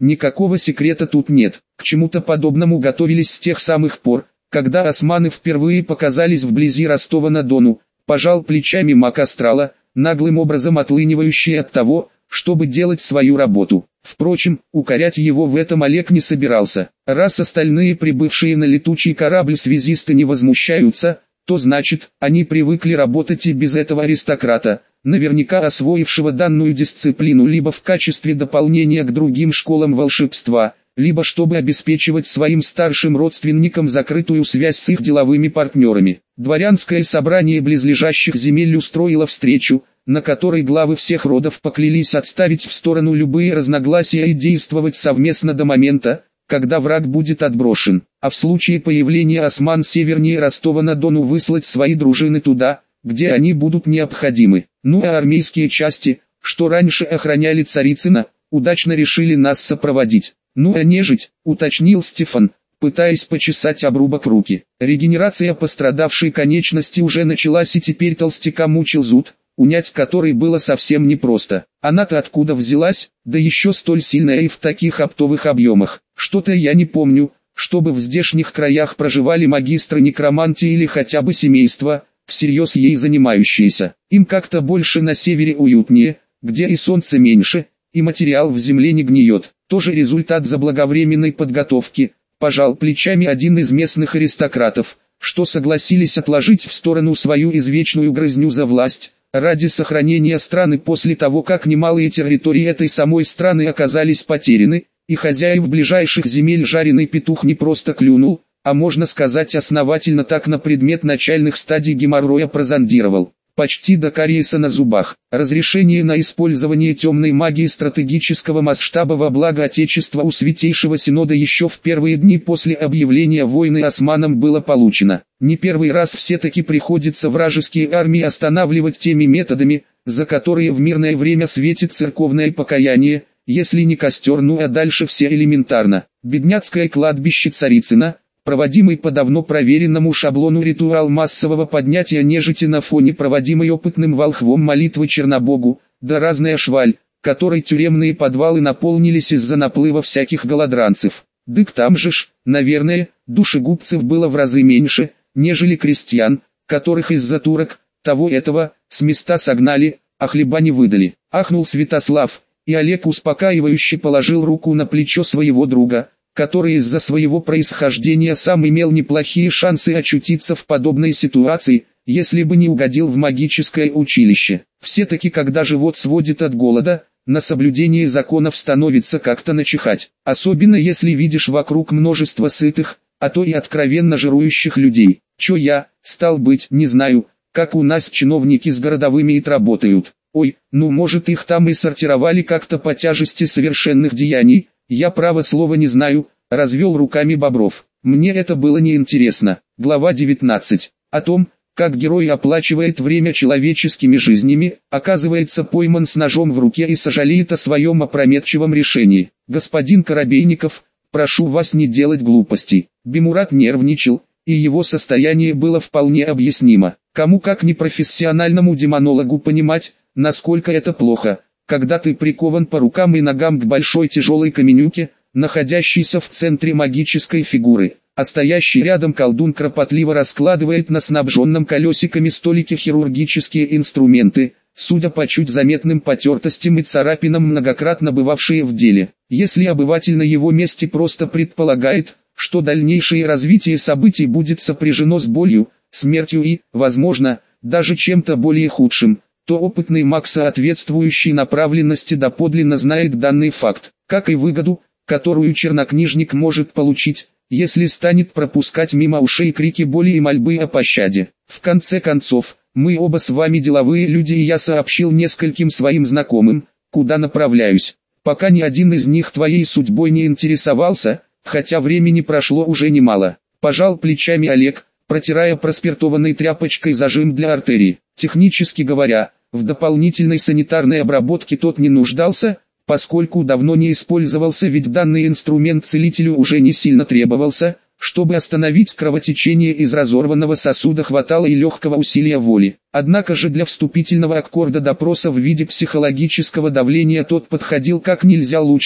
Никакого секрета тут нет. К чему-то подобному готовились с тех самых пор, когда османы впервые показались вблизи Ростова-на-Дону. Пожал плечами маг астрала, наглым образом отлынивающий от того, чтобы делать свою работу. Впрочем, укорять его в этом Олег не собирался. Раз остальные прибывшие на летучий корабль связисты не возмущаются, то значит, они привыкли работать и без этого аристократа, наверняка освоившего данную дисциплину либо в качестве дополнения к другим школам волшебства, либо чтобы обеспечивать своим старшим родственникам закрытую связь с их деловыми партнерами. Дворянское собрание близлежащих земель устроило встречу, на которой главы всех родов поклялись отставить в сторону любые разногласия и действовать совместно до момента, когда враг будет отброшен, а в случае появления осман севернее Ростова-на-Дону выслать свои дружины туда, где они будут необходимы. Ну а армейские части, что раньше охраняли Царицына, удачно решили нас сопроводить. Ну а нежить, уточнил Стефан, пытаясь почесать обрубок руки. Регенерация пострадавшей конечности уже началась, и теперь толстяка мучил зуд, унять который было совсем непросто. Она-то откуда взялась, да еще столь сильная и в таких оптовых объемах. Что-то я не помню, чтобы в здешних краях проживали магистры некромантии или хотя бы семейства, всерьез ей занимающиеся. Им как-то больше на севере уютнее, где и солнце меньше, и материал в земле не гниет. Тоже результат заблаговременной подготовки, пожал плечами один из местных аристократов, что согласились отложить в сторону свою извечную грызню за власть, ради сохранения страны после того, как немалые территории этой самой страны оказались потеряны, и хозяев ближайших земель жареный петух не просто клюнул, а можно сказать основательно так на предмет начальных стадий геморроя прозондировал. Почти до кариеса на зубах. Разрешение на использование темной магии стратегического масштаба во благо Отечества у Святейшего Синода еще в первые дни после объявления войны османам было получено. Не первый раз все-таки приходится вражеские армии останавливать теми методами, за которые в мирное время светит церковное покаяние, если не костер, ну а дальше все элементарно. Бедняцкое кладбище Царицына, проводимый по давно проверенному шаблону ритуал массового поднятия нежити на фоне проводимой опытным волхвом молитвы Чернобогу, да разная шваль, которой тюремные подвалы наполнились из-за наплыва всяких голодранцев. Дык там же ж, наверное, душегубцев было в разы меньше, нежели крестьян, которых из-за турок, того-этого, с места согнали, а хлеба не выдали. Ахнул Святослав, и Олег успокаивающе положил руку на плечо своего друга, который из-за своего происхождения сам имел неплохие шансы очутиться в подобной ситуации, если бы не угодил в магическое училище. Все-таки когда живот сводит от голода, на соблюдение законов становится как-то начихать. Особенно если видишь вокруг множество сытых, а то и откровенно жирующих людей. Чё я, стал быть, не знаю, как у нас чиновники с городовыми ит работают. Ой, ну может их там и сортировали как-то по тяжести совершенных деяний. Я право слова не знаю, развел руками Бобров. Мне это было неинтересно. Глава 19. О том, как герой оплачивает время человеческими жизнями, оказывается пойман с ножом в руке и сожалеет о своем опрометчивом решении. Господин Коробейников, прошу вас не делать глупостей. Бимурат нервничал, и его состояние было вполне объяснимо. Кому как непрофессиональному демонологу понимать, насколько это плохо, когда ты прикован по рукам и ногам к большой тяжелой каменюке, находящейся в центре магической фигуры, а стоящий рядом колдун кропотливо раскладывает на снабженном колесиками столике хирургические инструменты, судя по чуть заметным потертостям и царапинам, многократно бывавшие в деле. Если обыватель на его месте просто предполагает, что дальнейшее развитие событий будет сопряжено с болью, смертью и, возможно, даже чем-то более худшим, то опытный маг, соответствующий направленности, доподлинно знает данный факт, как и выгоду, которую чернокнижник может получить, если станет пропускать мимо ушей крики боли и мольбы о пощаде. В конце концов, мы оба с вами деловые люди, и я сообщил нескольким своим знакомым, куда направляюсь, пока ни один из них твоей судьбой не интересовался, хотя времени прошло уже немало. Пожал плечами Олег, протирая проспиртованной тряпочкой зажим для артерии. Технически говоря, в дополнительной санитарной обработке тот не нуждался, поскольку давно не использовался, ведь данный инструмент целителю уже не сильно требовался. Чтобы остановить кровотечение из разорванного сосуда, хватало и легкого усилия воли. Однако же для вступительного аккорда допроса в виде психологического давления тот подходил как нельзя лучше,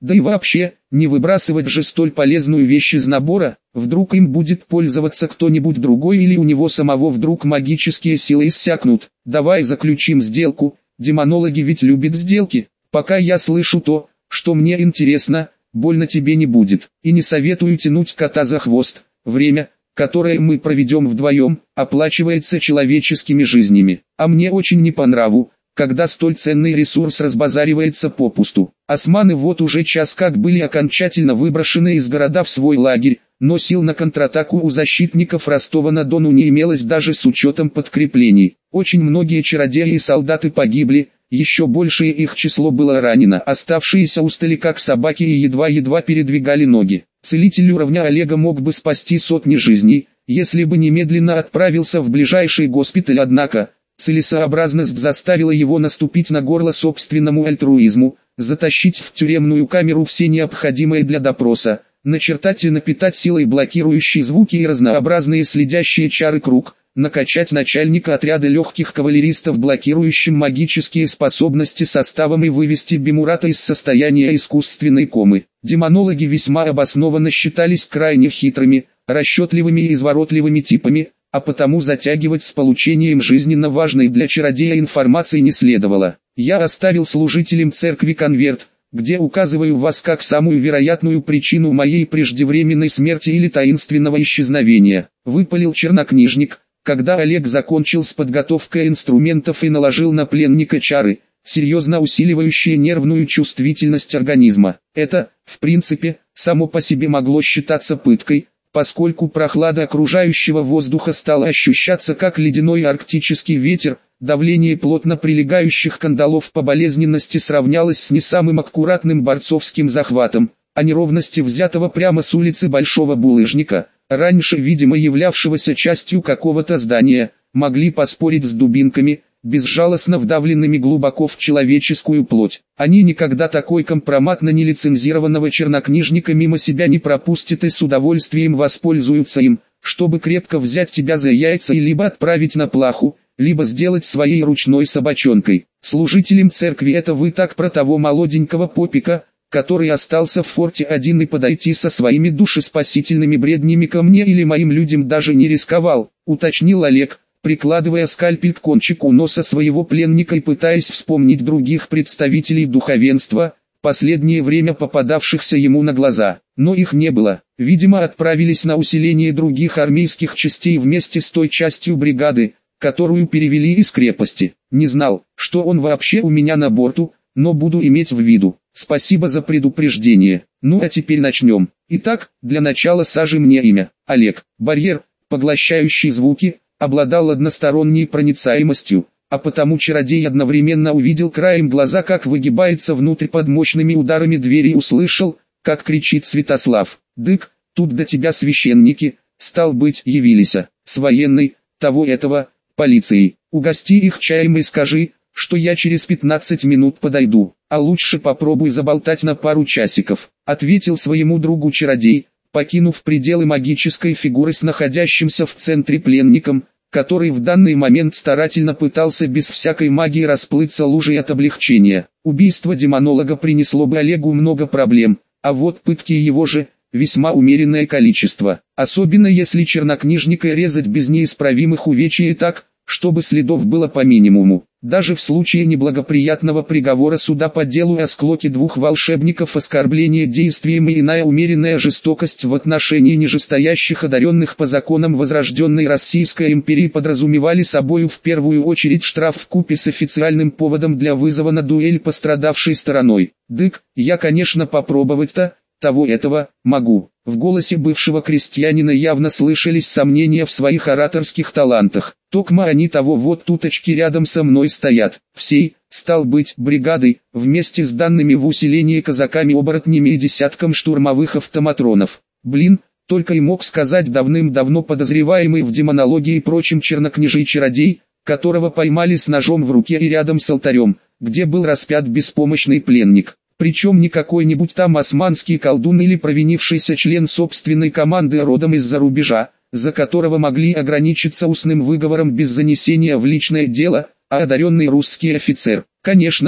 Да и вообще, не выбрасывать же столь полезную вещь из набора, вдруг им будет пользоваться кто-нибудь другой или у него самого вдруг магические силы иссякнут. Давай заключим сделку, демонологи ведь любят сделки. Пока я слышу то, что мне интересно, больно тебе не будет. И не советую тянуть кота за хвост. Время, которое мы проведем вдвоем, оплачивается человеческими жизнями. А мне очень не по нраву, когда столь ценный ресурс разбазаривается попусту. Османы вот уже час как были окончательно выброшены из города в свой лагерь, но сил на контратаку у защитников Ростова-на-Дону не имелось даже с учетом подкреплений. Очень многие чародеи и солдаты погибли, еще большее их число было ранено. Оставшиеся устали как собаки и едва-едва передвигали ноги. Целитель уровня Олега мог бы спасти сотни жизней, если бы немедленно отправился в ближайший госпиталь, однако целесообразность заставила его наступить на горло собственному альтруизму, затащить в тюремную камеру все необходимое для допроса, начертать и напитать силой блокирующие звуки и разнообразные следящие чары круг, накачать начальника отряда легких кавалеристов блокирующим магические способности составом и вывести Бимурата из состояния искусственной комы. Демонологи весьма обоснованно считались крайне хитрыми, расчетливыми и изворотливыми типами, а потому затягивать с получением жизненно важной для чародея информации не следовало. Я оставил служителям церкви конверт, где указываю вас как самую вероятную причину моей преждевременной смерти или таинственного исчезновения. Выпалил чернокнижник, когда Олег закончил с подготовкой инструментов и наложил на пленника чары, серьезно усиливающие нервную чувствительность организма. Это, в принципе, само по себе могло считаться пыткой, поскольку прохлада окружающего воздуха стала ощущаться как ледяной арктический ветер, давление плотно прилегающих кандалов по болезненности сравнялось с не самым аккуратным борцовским захватом, а неровности взятого прямо с улицы Большого Булыжника, раньше видимо являвшегося частью какого-то здания, могли поспорить с дубинками, безжалостно вдавленными глубоко в человеческую плоть. Они никогда такой компромат на нелицензированного чернокнижника мимо себя не пропустят и с удовольствием воспользуются им, чтобы крепко взять тебя за яйца и либо отправить на плаху, либо сделать своей ручной собачонкой. Служителем церкви это вы так про того молоденького попика, который остался в форте один и подойти со своими душеспасительными бреднями ко мне или моим людям даже не рисковал, уточнил Олег, прикладывая скальпель к кончику носа своего пленника и пытаясь вспомнить других представителей духовенства, последнее время попадавшихся ему на глаза. Но их не было, видимо отправились на усиление других армейских частей вместе с той частью бригады, которую перевели из крепости. Не знал, что он вообще у меня на борту, но буду иметь в виду. Спасибо за предупреждение. Ну а теперь начнем. Итак, для начала сажи мне имя. Олег. Барьер, поглощающий звуки, обладал односторонней проницаемостью, а потому чародей одновременно увидел краем глаза, как выгибается внутрь под мощными ударами двери, и услышал, как кричит Святослав. «Дык, тут до тебя священники, стал быть, явились, с военной, того-этого, полицией. Угости их чаем и скажи, что я через 15 минут подойду, а лучше попробуй заболтать на пару часиков», ответил своему другу чародей, покинув пределы магической фигуры с находящимся в центре пленником, который в данный момент старательно пытался без всякой магии расплыться лужей от облегчения. Убийство демонолога принесло бы Олегу много проблем, а вот пытки его же, весьма умеренное количество. Особенно если чернокнижника резать без неисправимых увечий и так, чтобы следов было по минимуму. Даже в случае неблагоприятного приговора суда по делу о склоке двух волшебников, оскорбление действием и иная умеренная жестокость в отношении нижестоящих одаренных по законам возрожденной Российской империи подразумевали собою в первую очередь штраф вкупе с официальным поводом для вызова на дуэль пострадавшей стороной. «Дык, я конечно попробовать-то, того-этого, могу». В голосе бывшего крестьянина явно слышались сомнения в своих ораторских талантах. «Токма они того вот туточки рядом со мной стоят, всей, стал быть, бригадой, вместе с данными в усилении казаками-оборотнями и десятком штурмовых автоматронов. Блин, только и мог сказать давным-давно подозреваемый в демонологии и прочем чернокнижий чародей, которого поймали с ножом в руке и рядом с алтарем, где был распят беспомощный пленник. Причем не какой-нибудь там османский колдун или провинившийся член собственной команды родом из-за рубежа, за которого могли ограничиться устным выговором без занесения в личное дело, а одаренный русский офицер. Конечно,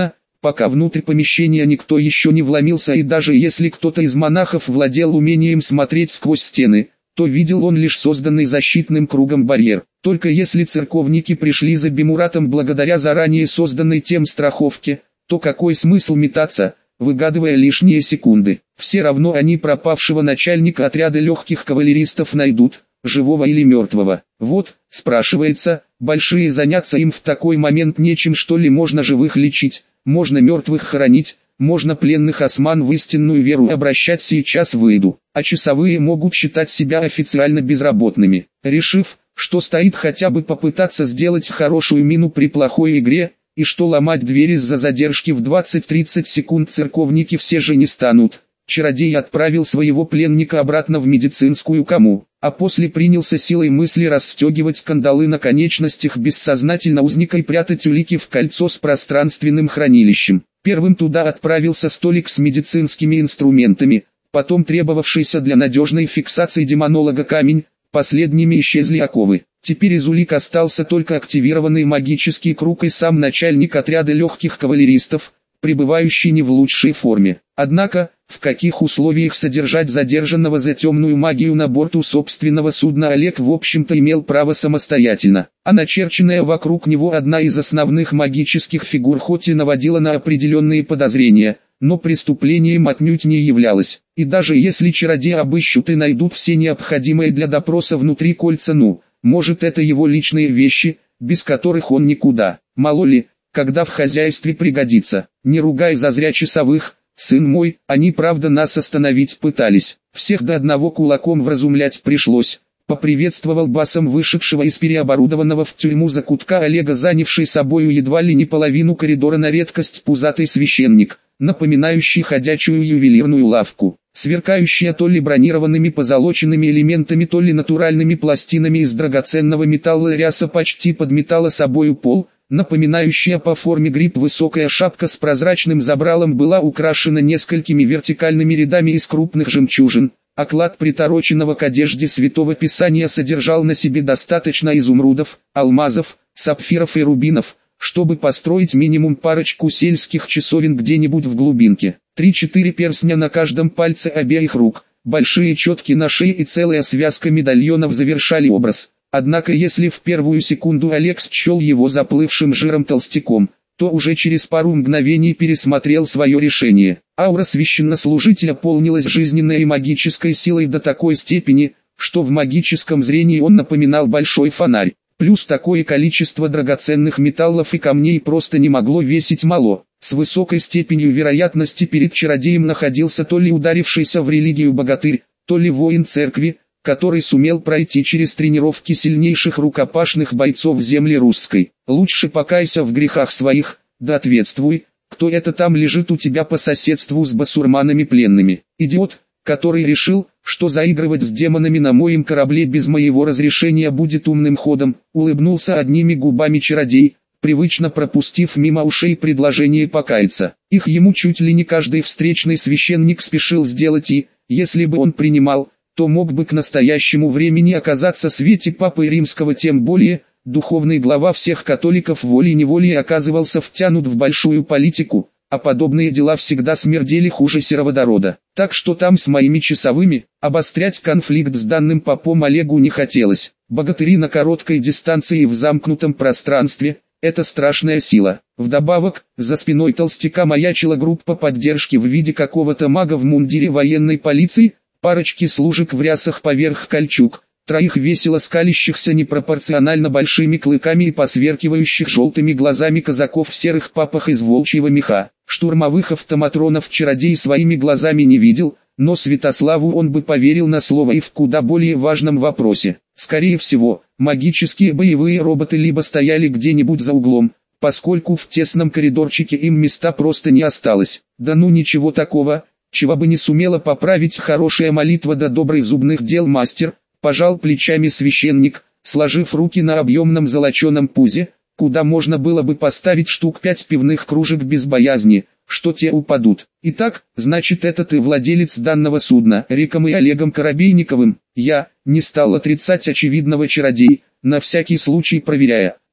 пока внутрь помещения никто еще не вломился, и даже если кто-то из монахов владел умением смотреть сквозь стены, то видел он лишь созданный защитным кругом барьер. Только если церковники пришли за Бимуратом благодаря заранее созданной тем страховке, то какой смысл метаться, выгадывая лишние секунды? Все равно они пропавшего начальника отряда легких кавалеристов найдут, живого или мертвого. Вот, спрашивается, большие заняться им в такой момент нечем, что ли? Можно живых лечить, можно мертвых хоронить, можно пленных осман в истинную веру обращать. Сейчас выйду, а часовые могут считать себя официально безработными. Решив, что стоит хотя бы попытаться сделать хорошую мину при плохой игре, и что ломать дверь из-за задержки в 20-30 секунд церковники все же не станут, чародей отправил своего пленника обратно в медицинскую каму, а после принялся силой мысли расстегивать кандалы на конечностях бессознательно узника и прятать улики в кольцо с пространственным хранилищем. Первым туда отправился столик с медицинскими инструментами, потом требовавшийся для надежной фиксации демонолога камень, последними исчезли оковы. Теперь из улик остался только активированный магический круг и сам начальник отряда легких кавалеристов, пребывающий не в лучшей форме. Однако, в каких условиях содержать задержанного за темную магию на борту собственного судна Олег в общем-то имел право самостоятельно, а начерченная вокруг него одна из основных магических фигур хоть и наводила на определенные подозрения, но преступлением отнюдь не являлась. И даже если чародеи обыщут и найдут все необходимое для допроса внутри кольца, может это его личные вещи, без которых он никуда. Мало ли, когда в хозяйстве пригодится. Не ругай зазря часовых, сын мой, они правда нас остановить пытались. Всех до одного кулаком вразумлять пришлось. Поприветствовал басом вышедшего из переоборудованного в тюрьму закутка Олега, занявший собою едва ли не половину коридора на редкость пузатый священник, напоминающий ходячую ювелирную лавку, сверкающая то ли бронированными позолоченными элементами, то ли натуральными пластинами из драгоценного металла. Ряса почти подметала собою пол, напоминающая по форме гриб. Высокая шапка с прозрачным забралом была украшена несколькими вертикальными рядами из крупных жемчужин. Оклад притороченного к одежде Святого Писания содержал на себе достаточно изумрудов, алмазов, сапфиров и рубинов, чтобы построить минимум парочку сельских часовен где-нибудь в глубинке. 3-4 перстня на каждом пальце обеих рук, большие четки на шее и целая связка медальонов завершали образ. Однако если в первую секунду Олег счел его заплывшим жиром толстяком, то уже через пару мгновений пересмотрел свое решение. Аура священнослужителя полнилась жизненной и магической силой до такой степени, что в магическом зрении он напоминал большой фонарь. Плюс такое количество драгоценных металлов и камней просто не могло весить мало. С высокой степенью вероятности перед чародеем находился то ли ударившийся в религию богатырь, то ли воин церкви, который сумел пройти через тренировки сильнейших рукопашных бойцов земли русской. Лучше покайся в грехах своих, да ответствуй, кто это там лежит у тебя по соседству с басурманами пленными. Идиот, который решил, что заигрывать с демонами на моем корабле без моего разрешения будет умным ходом, улыбнулся одними губами чародей, привычно пропустив мимо ушей предложение покаяться. Их ему чуть ли не каждый встречный священник спешил сделать, и, если бы он принимал, то мог бы к настоящему времени оказаться в свете Папы Римского, тем более, духовный глава всех католиков волей-неволей оказывался втянут в большую политику, а подобные дела всегда смердели хуже сероводорода. Так что там с моими часовыми, обострять конфликт с данным попом Олегу не хотелось. Богатыри на короткой дистанции и в замкнутом пространстве – это страшная сила. Вдобавок, за спиной толстяка маячила группа поддержки в виде какого-то мага в мундире военной полиции, парочки служек в рясах поверх кольчуг, троих весело скалящихся непропорционально большими клыками и посверкивающих желтыми глазами казаков в серых папах из волчьего меха. Штурмовых автоматронов чародей своими глазами не видел, но Святославу он бы поверил на слово и в куда более важном вопросе. Скорее всего, магические боевые роботы либо стояли где-нибудь за углом, поскольку в тесном коридорчике им места просто не осталось. Да ничего такого, чего бы не сумела поправить хорошая молитва да добрый зубных дел мастер, пожал плечами священник, сложив руки на объемном золоченом пузе, куда можно было бы поставить штук 5 пивных кружек без боязни, что те упадут. Итак, значит, это ты владелец данного судна, Риком и Олегом Коробейниковым. Я не стал отрицать очевидного чародей, на всякий случай проверяя,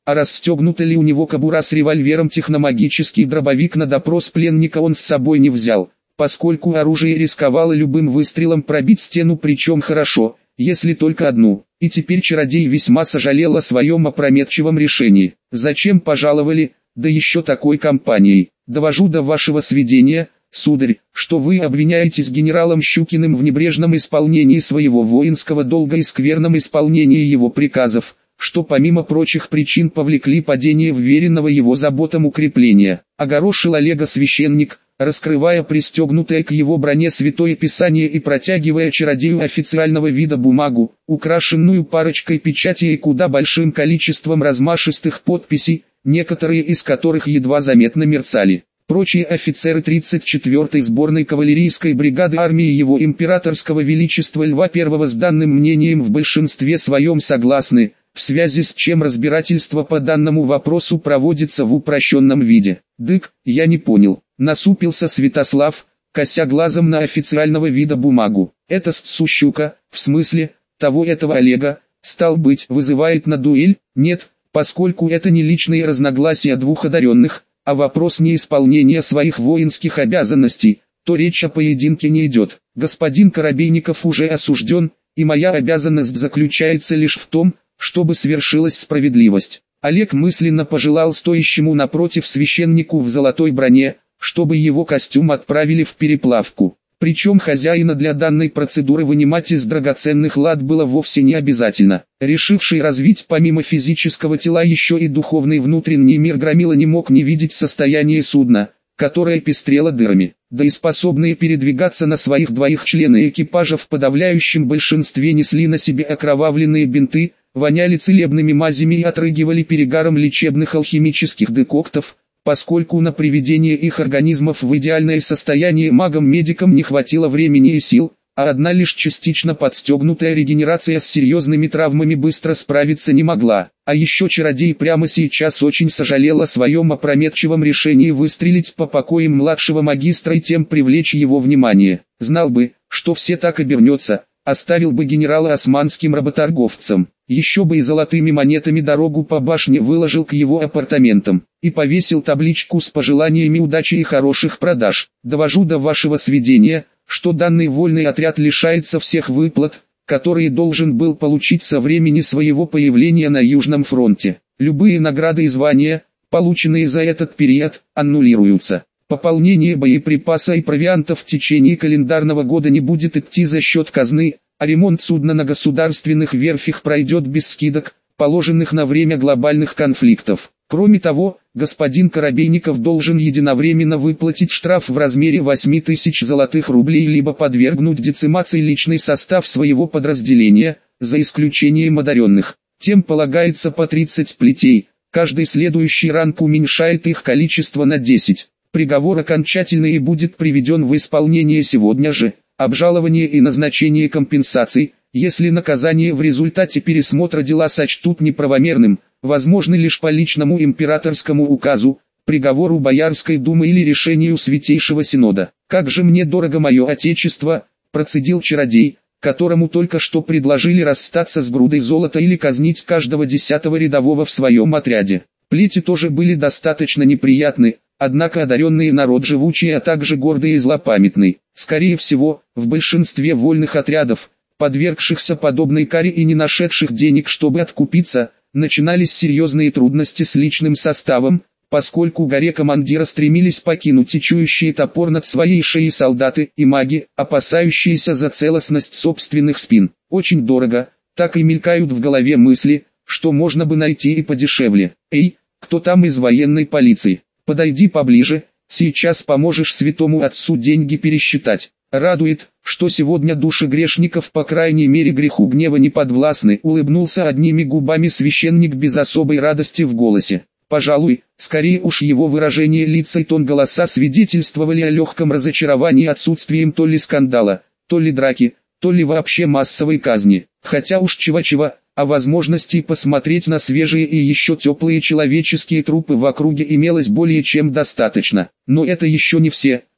а расстегнута ли у него кобура с револьвером. Техномагический дробовик на допрос пленника он с собой не взял, поскольку оружие рисковало любым выстрелом пробить стену, причем хорошо, если только одну. И теперь чародей весьма сожалел о своем опрометчивом решении. Зачем пожаловали, да еще такой компанией? Довожу до вашего сведения, сударь, что вы обвиняетесь генералом Щукиным в небрежном исполнении своего воинского долга и скверном исполнении его приказов, что помимо прочих причин повлекли падение вверенного его заботам укрепления. Огорошил Олега священник, раскрывая пристегнутое к его броне святое писание и протягивая чародею официального вида бумагу, украшенную парочкой печатей и куда большим количеством размашистых подписей, некоторые из которых едва заметно мерцали. Прочие офицеры 34-й сборной кавалерийской бригады армии его императорского величества Льва I с данным мнением в большинстве своем согласны, в связи с чем разбирательство по данному вопросу проводится в упрощенном виде. Дык, я не понял, насупился Святослав, кося глазом на официального вида бумагу. Это Сущука, в смысле, того этого Олега, стал быть, вызывает на дуэль? Нет, поскольку это не личные разногласия двух одаренных, а вопрос неисполнения своих воинских обязанностей, то речь о поединке не идет. Господин Коробейников уже осужден, и моя обязанность заключается лишь в том, чтобы свершилась справедливость. Олег мысленно пожелал стоящему напротив священнику в золотой броне, чтобы его костюм отправили в переплавку. Причем хозяина для данной процедуры вынимать из драгоценных лад было вовсе не обязательно. Решивший развить помимо физического тела еще и духовный внутренний мир громила не мог не видеть состояние судна, которое пестрело дырами, да и способные передвигаться на своих двоих члены экипажа в подавляющем большинстве несли на себе окровавленные бинты, воняли целебными мазями и отрыгивали перегаром лечебных алхимических декоктов, поскольку на приведение их организмов в идеальное состояние магам-медикам не хватило времени и сил, а одна лишь частично подстегнутая регенерация с серьезными травмами быстро справиться не могла. А еще чародей прямо сейчас очень сожалел о своем опрометчивом решении выстрелить по покоям младшего магистра и тем привлечь его внимание. Знал бы, что все так обернется, оставил бы генерала османским работорговцам, еще бы и золотыми монетами дорогу по башне выложил к его апартаментам, и повесил табличку с пожеланиями удачи и хороших продаж. Довожу до вашего сведения, что данный вольный отряд лишается всех выплат, которые должен был получить со времени своего появления на Южном фронте. Любые награды и звания, полученные за этот период, аннулируются. Пополнение боеприпаса и провианта в течение календарного года не будет идти за счет казны, а ремонт судна на государственных верфях пройдет без скидок, положенных на время глобальных конфликтов. Кроме того, господин Коробейников должен единовременно выплатить штраф в размере 8000 золотых рублей либо подвергнуть децимации личный состав своего подразделения, за исключением одаренных. Тем полагается по 30 плетей, каждый следующий ранг уменьшает их количество на 10. Приговор окончательный и будет приведен в исполнение сегодня же. Обжалование и назначение компенсаций, если наказание в результате пересмотра дела сочтут неправомерным, возможны лишь по личному императорскому указу, приговору Боярской думы или решению Святейшего Синода. «Как же мне дорого мое отечество», – процедил чародей, которому только что предложили расстаться с грудой золота или казнить каждого 10-го рядового в своем отряде. Плети тоже были достаточно неприятны, однако одаренный народ живучий, а также гордый и злопамятный. Скорее всего, в большинстве вольных отрядов, подвергшихся подобной каре и не нашедших денег, чтобы откупиться, начинались серьезные трудности с личным составом, поскольку горе командира стремились покинуть течущий топор над своей шеей солдаты и маги, опасающиеся за целостность собственных спин. Очень дорого, так и мелькают в голове мысли, что можно бы найти и подешевле. «Эй, кто там из военной полиции? Подойди поближе, сейчас поможешь святому отцу деньги пересчитать». Радует, что сегодня души грешников по крайней мере греху гнева не подвластны, улыбнулся одними губами священник без особой радости в голосе. Пожалуй, скорее уж его выражение лица и тон голоса свидетельствовали о легком разочаровании отсутствием то ли скандала, то ли драки, то ли вообще массовой казни. Хотя уж чего-чего, а возможности посмотреть на свежие и еще теплые человеческие трупы в округе имелось более чем достаточно. Но это еще не все.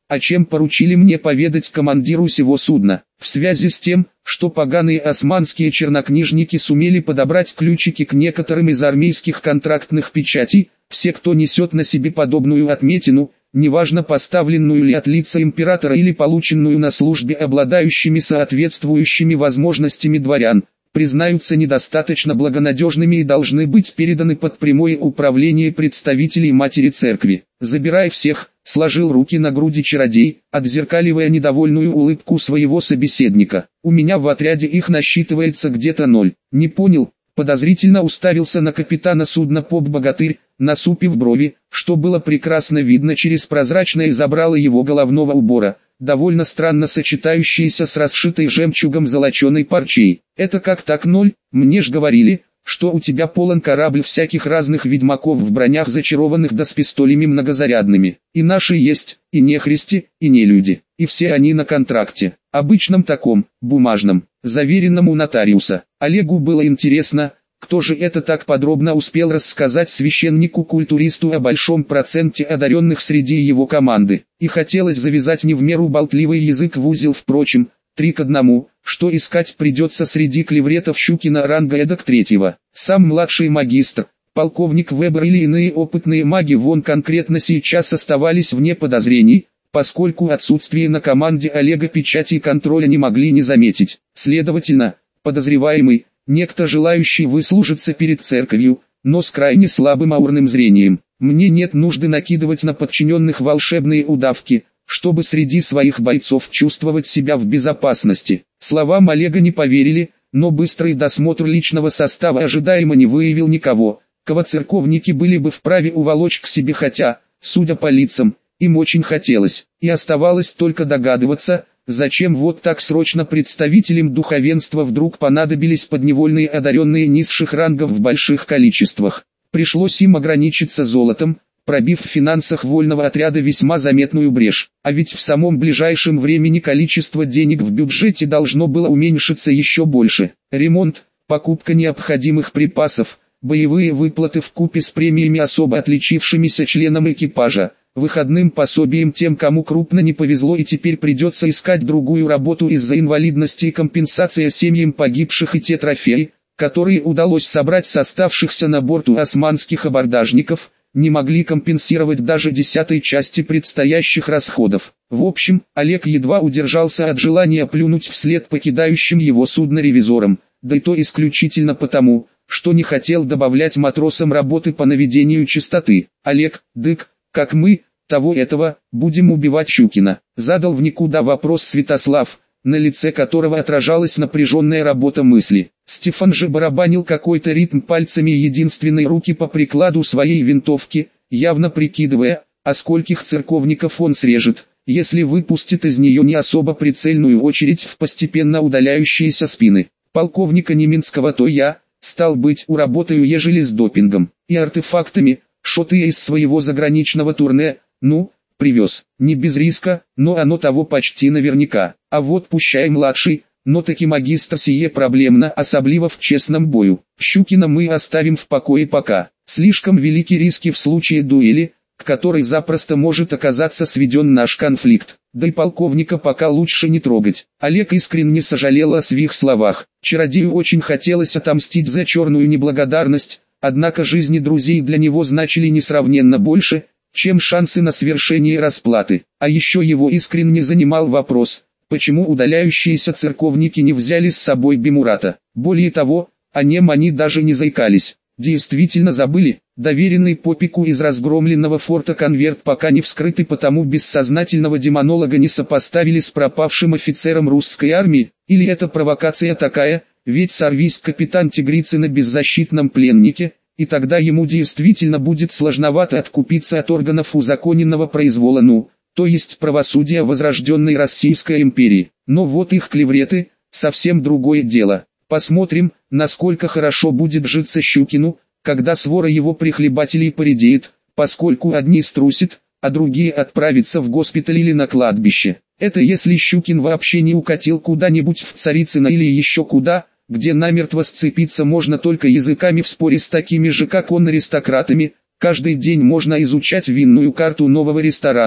А чем поручили мне поведать командиру сего судна? В связи с тем, что поганые османские чернокнижники сумели подобрать ключики к некоторым из армейских контрактных печатей, все, кто несет на себе подобную отметину, неважно поставленную ли от лица императора или полученную на службе обладающими соответствующими возможностями дворян, признаются недостаточно благонадежными и должны быть переданы под прямое управление представителей Матери Церкви. «Забирай всех», — сложил руки на груди чародей, отзеркаливая недовольную улыбку своего собеседника. «У меня в отряде их насчитывается где-то 0. «Не понял», — подозрительно уставился на капитана судна поп-богатырь, насупив брови, что было прекрасно видно через прозрачное забрало его головного убора, довольно странно сочетающиеся с расшитой жемчугом золоченой парчей. «Это как так 0? Мне ж говорили, что у тебя полон корабль всяких разных ведьмаков в бронях зачарованных да с пистолями многозарядными. И наши есть, и нехристи, и нелюди, и все они на контракте, обычном таком, бумажном, заверенном у нотариуса». Олегу было интересно, кто же это так подробно успел рассказать священнику-культуристу о большом проценте одаренных среди его команды. И хотелось завязать не в меру болтливый язык в узел, впрочем, 3-1, что искать придется среди клевретов Щукина ранга эдак 3-го. Сам младший магистр, полковник Вебер или иные опытные маги вон конкретно сейчас оставались вне подозрений, поскольку отсутствие на команде Олега печати и контроля не могли не заметить. Следовательно, подозреваемый, некто желающий выслужиться перед церковью, но с крайне слабым аурным зрением. Мне нет нужды накидывать на подчиненных волшебные удавки, чтобы среди своих бойцов чувствовать себя в безопасности. Словам Олега не поверили, но быстрый досмотр личного состава ожидаемо не выявил никого, кого церковники были бы вправе уволочь к себе, хотя, судя по лицам, им очень хотелось, и оставалось только догадываться, зачем вот так срочно представителям духовенства вдруг понадобились подневольные одаренные низших рангов в больших количествах. Пришлось им ограничиться золотом, пробив в финансах вольного отряда весьма заметную брешь. А ведь в самом ближайшем времени количество денег в бюджете должно было уменьшиться еще больше. Ремонт, покупка необходимых припасов, боевые выплаты вкупе с премиями особо отличившимися членам экипажа, выходным пособием тем, кому крупно не повезло и теперь придется искать другую работу из-за инвалидности, и компенсация семьям погибших, и те трофеи, которые удалось собрать с оставшихся на борту османских абордажников, не могли компенсировать даже 10-й части предстоящих расходов. В общем, Олег едва удержался от желания плюнуть вслед покидающим его судно ревизорам, да и то исключительно потому, что не хотел добавлять матросам работы по наведению чистоты. «Олег, дык, как мы, того-этого, будем убивать Щукина?» Задал в никуда вопрос Святослав, на лице которого отражалась напряженная работа мысли. Стефан же барабанил какой-то ритм пальцами единственной руки по прикладу своей винтовки, явно прикидывая, а скольких церковников он срежет, если выпустит из нее не особо прицельную очередь в постепенно удаляющиеся спины. «Полковника Неминского то я, стал быть, уработаю, ежели с допингом и артефактами, шо-то из своего заграничного турне, привез. Не без риска, но оно того почти наверняка. А вот пущай младший, но таки магистр сие проблемно, особливо в честном бою. Щукина мы оставим в покое пока. Слишком велики риски в случае дуэли, к которой запросто может оказаться сведен наш конфликт. Да и полковника пока лучше не трогать». Олег искренне сожалел о своих словах. Чародею очень хотелось отомстить за черную неблагодарность, однако жизни друзей для него значили несравненно больше, чем шансы на свершение расплаты. А еще его искренне занимал вопрос, почему удаляющиеся церковники не взяли с собой Бимурата. Более того, о нем они даже не заикались. Действительно забыли. Доверенный Попику из разгромленного форта конверт пока не вскрыт, и потому бессознательного демонолога не сопоставили с пропавшим офицером русской армии. Или это провокация такая, ведь сорвись капитан Тигрицы на беззащитном пленнике, и тогда ему действительно будет сложновато откупиться от органов узаконенного произвола, то есть правосудия возрожденной Российской империи. Но вот их клевреты, совсем другое дело. Посмотрим, насколько хорошо будет житься Щукину, когда свора его прихлебателей поредеет, поскольку одни струсят, а другие отправятся в госпиталь или на кладбище. Это если Щукин вообще не укатил куда-нибудь в Царицыно или еще куда, где намертво сцепиться можно только языками в споре с такими же как он аристократами. Каждый день можно изучать винную карту нового ресторана,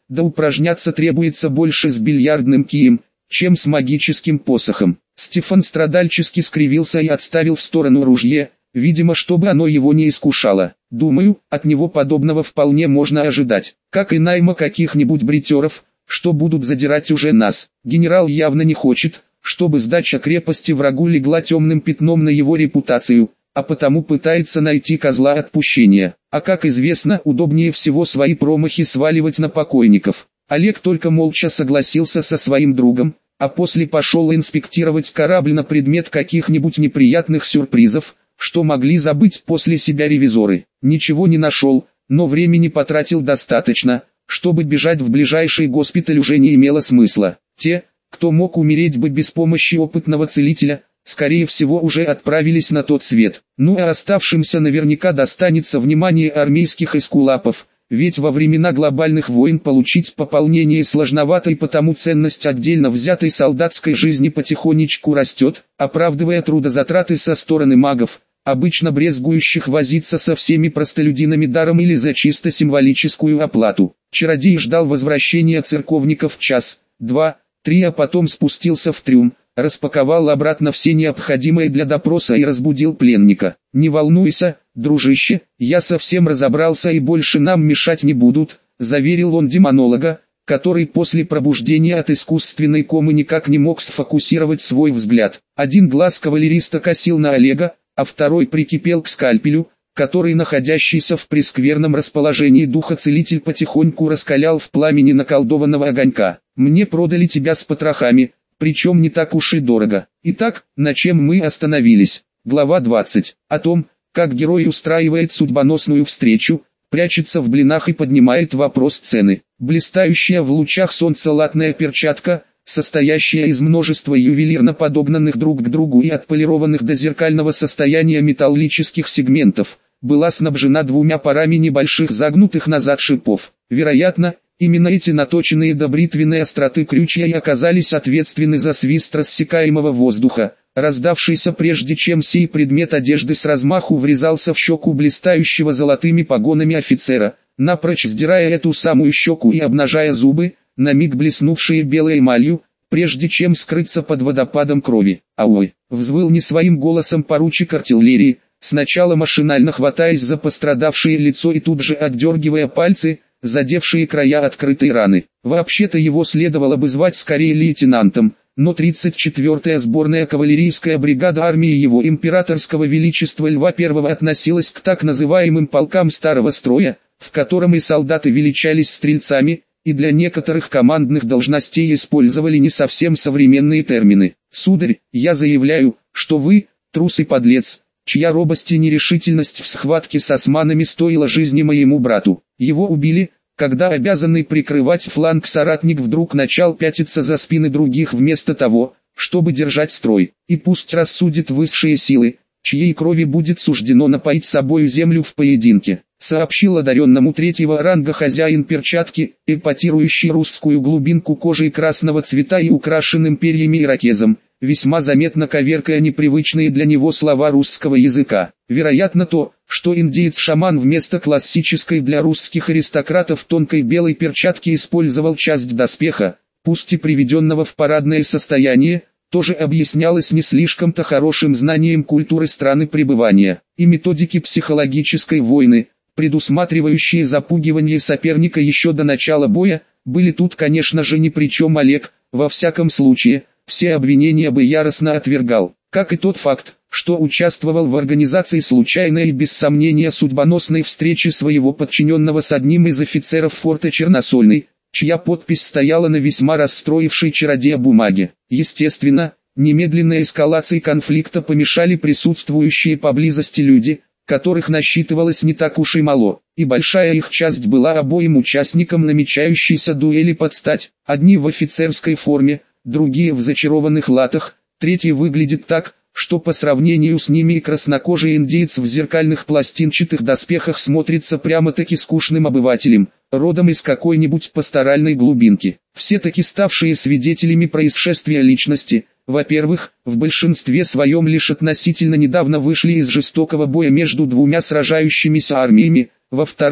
да упражняться требуется больше с бильярдным кием, чем с магическим посохом. Стефан страдальчески скривился и отставил в сторону ружье, видимо, чтобы оно его не искушало. Думаю, от него подобного вполне можно ожидать, как и найма каких-нибудь бритеров, что будут задирать уже нас. Генерал явно не хочет, чтобы сдача крепости врагу легла темным пятном на его репутацию, а потому пытается найти козла отпущения. А как известно, удобнее всего свои промахи сваливать на покойников. Олег только молча согласился со своим другом, а после пошел инспектировать корабль на предмет каких-нибудь неприятных сюрпризов, что могли забыть после себя ревизоры. Ничего не нашел, но времени потратил достаточно, чтобы бежать в ближайший госпиталь уже не имело смысла. Те, кто мог умереть бы без помощи опытного целителя, скорее всего уже отправились на тот свет. Ну а оставшимся наверняка достанется внимание армейских эскулапов, ведь во времена глобальных войн получить пополнение сложновато и потому ценность отдельно взятой солдатской жизни потихонечку растет, оправдывая трудозатраты со стороны магов, обычно брезгующих возиться со всеми простолюдинами даром или за чисто символическую оплату. Чародей ждал возвращения церковников час, два, три, а потом спустился в трюм, распаковал обратно все необходимое для допроса и разбудил пленника. «Не волнуйся, дружище, я совсем разобрался и больше нам мешать не будут», заверил он демонолога, который после пробуждения от искусственной комы никак не мог сфокусировать свой взгляд. Один глаз кавалериста косил на Олега, а второй прикипел к скальпелю, который, находящийся в прескверном расположении духа, целитель потихоньку раскалял в пламени наколдованного огонька. «Мне продали тебя с потрохами, причем не так уж и дорого. Итак, на чем мы остановились?» Глава 20. О том, как герой устраивает судьбоносную встречу, прячется в блинах и поднимает вопрос цены. Блистающая в лучах солнца латная перчатка, состоящая из множества ювелирно подогнанных друг к другу и отполированных до зеркального состояния металлических сегментов, была снабжена двумя парами небольших загнутых назад шипов. Вероятно, именно эти наточенные до бритвенной остроты крючья и оказались ответственны за свист рассекаемого воздуха, раздавшийся прежде чем сей предмет одежды с размаху врезался в щеку блистающего золотыми погонами офицера, напрочь сдирая эту самую щеку и обнажая зубы, на миг блеснувшие белой эмалью, прежде чем скрыться под водопадом крови. «Ауй!» — взвыл не своим голосом поручик артиллерии, сначала машинально хватаясь за пострадавшее лицо и тут же отдергивая пальцы, задевшие края открытой раны. Вообще-то его следовало бы звать скорее лейтенантом, но 34-я сборная кавалерийская бригада армии его императорского величества Льва I относилась к так называемым полкам старого строя, в котором и солдаты величались стрельцами, и для некоторых командных должностей использовали не совсем современные термины. «Сударь, я заявляю, что вы, трус и подлец, чья робость и нерешительность в схватке с османами стоила жизни моему брату. Его убили, когда обязанный прикрывать фланг соратник вдруг начал пятиться за спины других вместо того, чтобы держать строй. И пусть рассудит высшие силы, чьей крови будет суждено напоить собою землю в поединке», сообщил одаренному третьего ранга хозяин перчатки, эпатирующий русскую глубинку кожи красного цвета и украшенным перьями ирокезом, весьма заметно коверкая непривычные для него слова русского языка. Вероятно, то, что индеец-шаман вместо классической для русских аристократов тонкой белой перчатки использовал часть доспеха, пусть и приведенного в парадное состояние, тоже объяснялось не слишком-то хорошим знанием культуры страны пребывания и методики психологической войны, предусматривающие запугивание соперника еще до начала боя, были тут, конечно же, ни при чем. Олег, во всяком случае, все обвинения бы яростно отвергал, как и тот факт, что участвовал в организации случайной и без сомнения судьбоносной встречи своего подчиненного с одним из офицеров форта Черносольный, чья подпись стояла на весьма расстроившей чародея бумаге. Естественно, немедленной эскалации конфликта помешали присутствующие поблизости люди, которых насчитывалось не так уж и мало, и большая их часть была обоим участникам намечающейся дуэли под стать, одни в офицерской форме, другие в зачарованных латах, третий выглядит так, что по сравнению с ними и краснокожий индеец в зеркальных пластинчатых доспехах смотрится прямо-таки скучным обывателем, родом из какой-нибудь пасторальной глубинки. Все-таки ставшие свидетелями происшествия личности, во-первых, в большинстве своем лишь относительно недавно вышли из жестокого боя между двумя сражающимися армиями, во-вторых,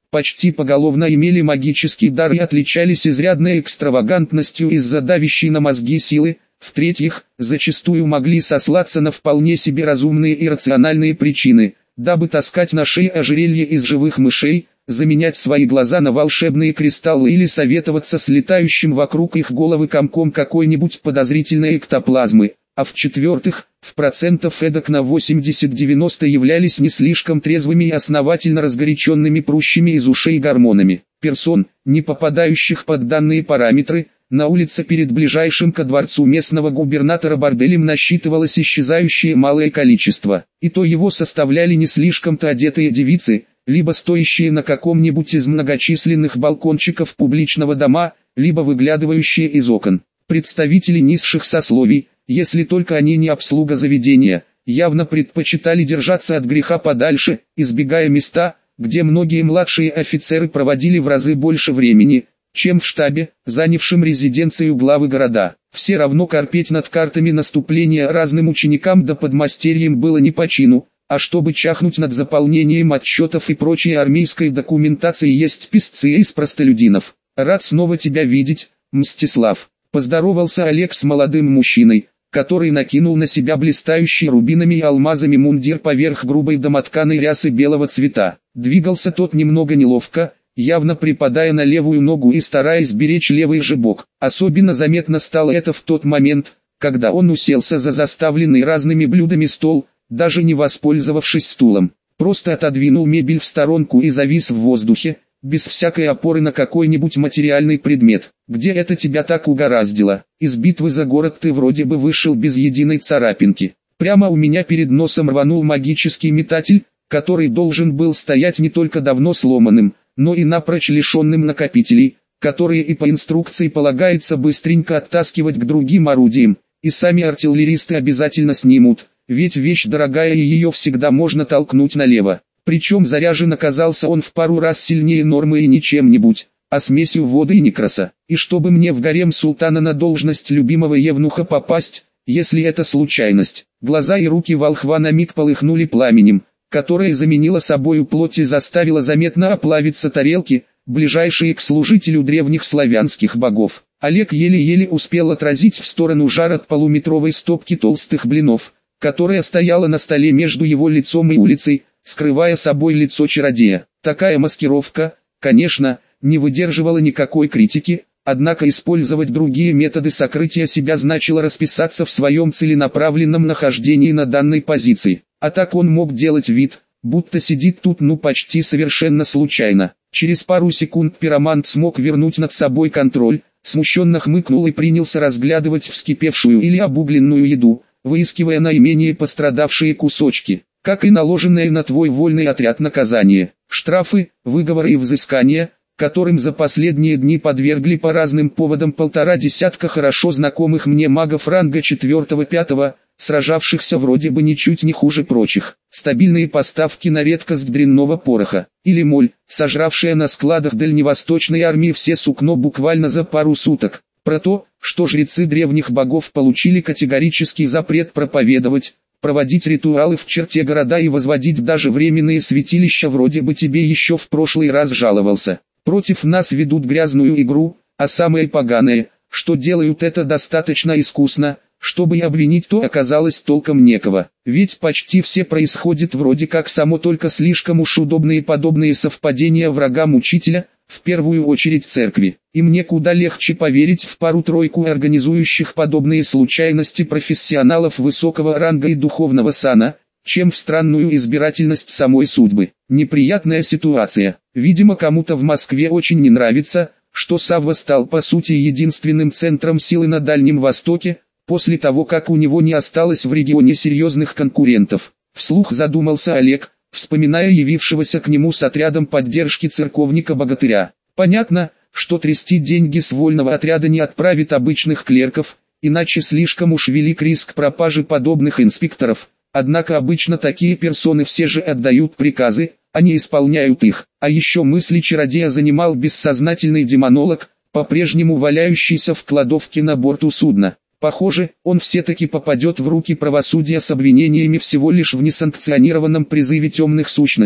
почти поголовно имели магический дар и отличались изрядной экстравагантностью из-за давящей на мозги силы. В-третьих, зачастую могли сослаться на вполне себе разумные и рациональные причины, дабы таскать на шее ожерелье из живых мышей, заменять свои глаза на волшебные кристаллы или советоваться с летающим вокруг их головы комком какой-нибудь подозрительной эктоплазмы. А в-четвертых, в процентов эдак на 80-90 являлись не слишком трезвыми и основательно разгоряченными прущими из ушей гормонами. Персон, не попадающих под данные параметры, на улице перед ближайшим ко дворцу местного губернатора борделем насчитывалось исчезающее малое количество, и то его составляли не слишком-то одетые девицы, либо стоящие на каком-нибудь из многочисленных балкончиков публичного дома, либо выглядывающие из окон. Представители низших сословий, если только они не обслуга заведения, явно предпочитали держаться от греха подальше, избегая места, где многие младшие офицеры проводили в разы больше времени, чем в штабе, занявшем резиденцию главы города. Все равно корпеть над картами наступления разным ученикам да подмастерьям было не по чину, а чтобы чахнуть над заполнением отчетов и прочей армейской документации есть писцы из простолюдинов. «Рад снова тебя видеть, Мстислав», — поздоровался Олег с молодым мужчиной, который накинул на себя блистающий рубинами и алмазами мундир поверх грубой домотканой рясы белого цвета. Двигался тот немного неловко, явно припадая на левую ногу и стараясь беречь левый же бок. Особенно заметно стало это в тот момент, когда он уселся за заставленный разными блюдами стол, даже не воспользовавшись стулом. Просто отодвинул мебель в сторонку и завис в воздухе, без всякой опоры на какой-нибудь материальный предмет. «Где это тебя так угораздило? Из битвы за город ты вроде бы вышел без единой царапинки». Прямо у меня перед носом рванул магический метатель, который должен был стоять не только давно сломанным, но и напрочь лишенным накопителей, которые и по инструкции полагается быстренько оттаскивать к другим орудиям, и сами артиллеристы обязательно снимут, ведь вещь дорогая и ее всегда можно толкнуть налево. Причем заряжен оказался он в пару раз сильнее нормы и не чем-нибудь, а смесью воды и некраса. И чтобы мне в гарем султана на должность любимого евнуха попасть, если это случайность. Глаза и руки волхва на миг полыхнули пламенем, которое заменило собою плоть и заставило заметно оплавиться тарелки, ближайшие к служителю древних славянских богов. Олег еле-еле успел отразить в сторону жар от полуметровой стопки толстых блинов, которая стояла на столе между его лицом и улицей, скрывая собой лицо чародея. Такая маскировка, конечно, не выдерживала никакой критики, однако использовать другие методы сокрытия себя значило расписаться в своем целенаправленном нахождении на данной позиции. А так он мог делать вид, будто сидит тут почти совершенно случайно. Через пару секунд пиромант смог вернуть над собой контроль, смущенно хмыкнул и принялся разглядывать вскипевшую или обугленную еду, выискивая наименее пострадавшие кусочки. Как и наложенное на твой вольный отряд наказание, штрафы, выговоры и взыскания, которым за последние дни подвергли по разным поводам 1,5 хорошо знакомых мне магов ранга 4-5, сражавшихся вроде бы ничуть не хуже прочих. Стабильные поставки на редкость дрянного пороха, или моль, сожравшая на складах дальневосточной армии все сукно буквально за пару суток. Про то, что жрецы древних богов получили категорический запрет проповедовать, проводить ритуалы в черте города и возводить даже временные святилища, вроде бы тебе еще в прошлый раз жаловался. Против нас ведут грязную игру, а самое поганое, что делают это достаточно искусно, чтобы и обвинить то оказалось толком некого. Ведь почти все происходит вроде как само, только слишком уж удобные подобные совпадения врагам учителя, в первую очередь церкви. И мне куда легче поверить в пару-тройку организующих подобные случайности профессионалов высокого ранга и духовного сана, чем в странную избирательность самой судьбы. Неприятная ситуация. Видимо, кому-то в Москве очень не нравится, что Савва стал по сути единственным центром силы на Дальнем Востоке, после того как у него не осталось в регионе серьезных конкурентов. Вслух задумался Олег, вспоминая явившегося к нему с отрядом поддержки церковника-богатыря. Понятно, что трясти деньги с вольного отряда не отправит обычных клерков, иначе слишком уж велик риск пропажи подобных инспекторов. Однако обычно такие персоны все же отдают приказы, а не исполняют их. А еще мысли чародея занимал бессознательный демонолог, по-прежнему валяющийся в кладовке на борту судна. Похоже, он все-таки попадет в руки правосудия с обвинениями всего лишь в несанкционированном призыве темных сущностей,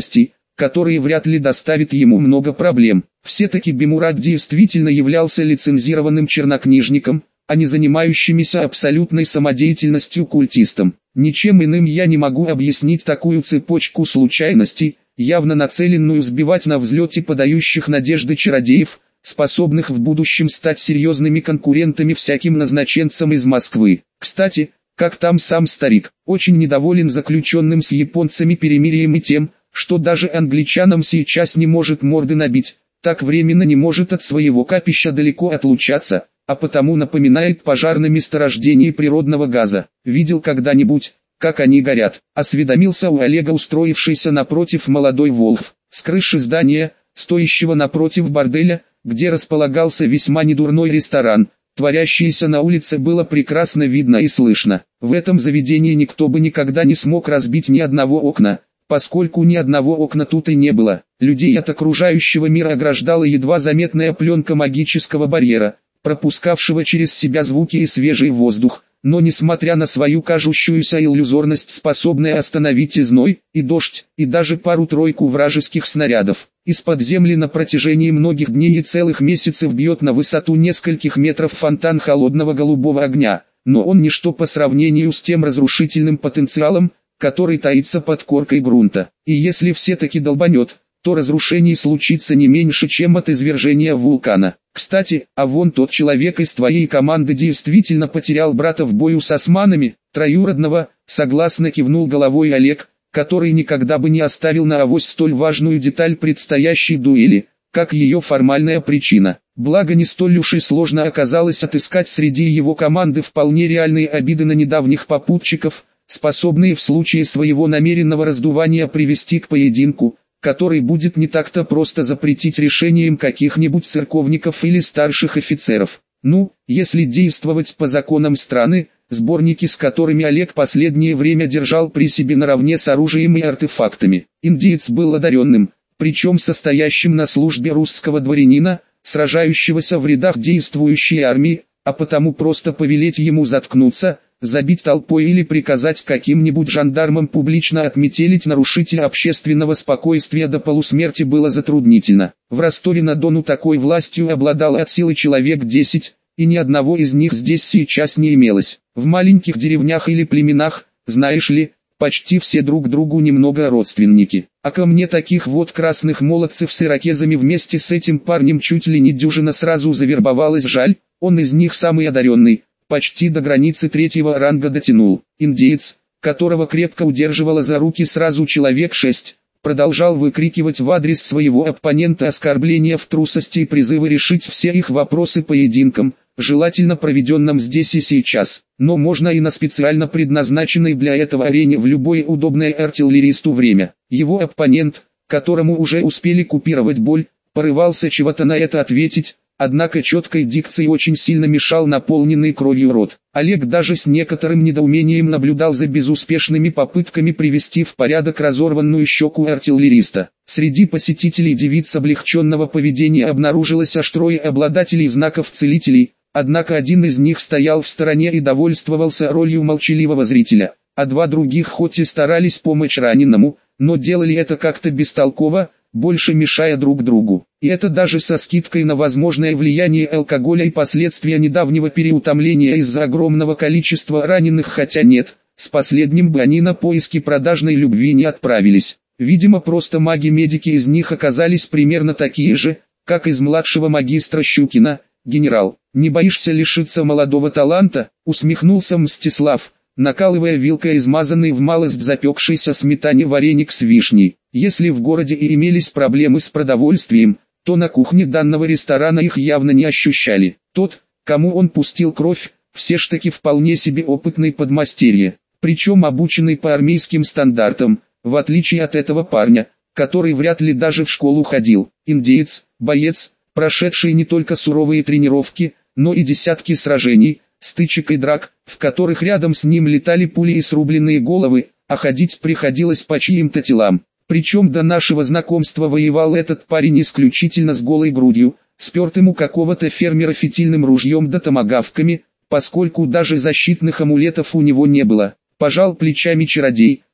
которые вряд ли доставят ему много проблем. Все-таки Бимурат действительно являлся лицензированным чернокнижником, а не занимающимися абсолютной самодеятельностью культистом. Ничем иным я не могу объяснить такую цепочку случайностей, явно нацеленную сбивать на взлете подающих надежды чародеев, способных в будущем стать серьезными конкурентами всяким назначенцам из Москвы. Кстати, как там сам старик, очень недоволен заключенным с японцами перемирием и тем, что даже англичанам сейчас не может морды набить, так временно не может от своего капища далеко отлучаться, а потому напоминает пожар на месторождении природного газа. Видел когда-нибудь, как они горят? Осведомился у Олега устроившийся напротив молодой Волф. С крыши здания, стоящего напротив борделя, где располагался весьма недурной ресторан, творящееся на улице было прекрасно видно и слышно. В этом заведении никто бы никогда не смог разбить ни одного окна, поскольку ни одного окна тут и не было. Людей от окружающего мира ограждала едва заметная пленка магического барьера, пропускавшего через себя звуки и свежий воздух, но несмотря на свою кажущуюся иллюзорность способная остановить и зной, и дождь, и даже пару-тройку вражеских снарядов. Из-под земли на протяжении многих дней и целых месяцев бьет на высоту нескольких метров фонтан холодного голубого огня, но он ничто по сравнению с тем разрушительным потенциалом, который таится под коркой грунта. И если все-таки долбанет, то разрушений случится не меньше, чем от извержения вулкана. Кстати, а вон тот человек из твоей команды действительно потерял брата в бою с османами, троюродного, согласно кивнул головой Олег, который никогда бы не оставил на авось столь важную деталь предстоящей дуэли, как ее формальная причина. Благо не столь уж и сложно оказалось отыскать среди его команды вполне реальные обиды на недавних попутчиков, способные в случае своего намеренного раздувания привести к поединку, который будет не так-то просто запретить решением каких-нибудь церковников или старших офицеров. Ну, если действовать по законам страны, сборники с которыми Олег последнее время держал при себе наравне с оружием и артефактами. Индиец был одаренным, причем состоящим на службе русского дворянина, сражающегося в рядах действующей армии, а потому просто повелеть ему заткнуться, забить толпой или приказать каким-нибудь жандармам публично отметелить нарушителя общественного спокойствия до полусмерти было затруднительно. В Ростове-на-Дону такой властью обладал от силы человек 10, и ни одного из них здесь сейчас не имелось. В маленьких деревнях или племенах, знаешь ли, почти все друг другу немного родственники. А ко мне таких вот красных молодцев с ирокезами вместе с этим парнем чуть ли не дюжина сразу завербовалась, жаль, он из них самый одаренный. Почти до границы 3-го ранга дотянул. Индеец, которого крепко удерживало за руки сразу человек 6, продолжал выкрикивать в адрес своего оппонента оскорбления в трусости и призывы решить все их вопросы поединком, желательно проведенном здесь и сейчас. Но можно и на специально предназначенной для этого арене в любое удобное артиллеристу время. Его оппонент, которому уже успели купировать боль, порывался чего-то на это ответить, однако четкой дикции очень сильно мешал наполненный кровью рот. Олег даже с некоторым недоумением наблюдал за безуспешными попытками привести в порядок разорванную щеку артиллериста. Среди посетителей девиц облегченного поведения обнаружилось аж 3 обладателей знаков целителей, однако один из них стоял в стороне и довольствовался ролью молчаливого зрителя, а 2 других хоть и старались помочь раненому, но делали это как-то бестолково, больше мешая друг другу. И это даже со скидкой на возможное влияние алкоголя и последствия недавнего переутомления из-за огромного количества раненых, хотя нет, с последним бы они на поиски продажной любви не отправились. Видимо, просто маги-медики из них оказались примерно такие же, как из младшего магистра Щукина. «Генерал, не боишься лишиться молодого таланта?» — усмехнулся Мстислав, накалывая вилкой измазанный в малость запекшейся сметане вареник с вишней. Если в городе и имелись проблемы с продовольствием, то на кухне данного ресторана их явно не ощущали. Тот, кому он пустил кровь, все ж таки вполне себе опытный подмастерье, причем обученный по армейским стандартам, в отличие от этого парня, который вряд ли даже в школу ходил. Индеец, боец, прошедший не только суровые тренировки, но и десятки сражений, стычек и драк, в которых рядом с ним летали пули и срубленные головы, а ходить приходилось по чьим-то телам. Причем до нашего знакомства воевал этот парень исключительно с голой грудью, спертым у какого-то фермера фитильным ружьем да томагавками, поскольку даже защитных амулетов у него не было. Пожал плечами чародей,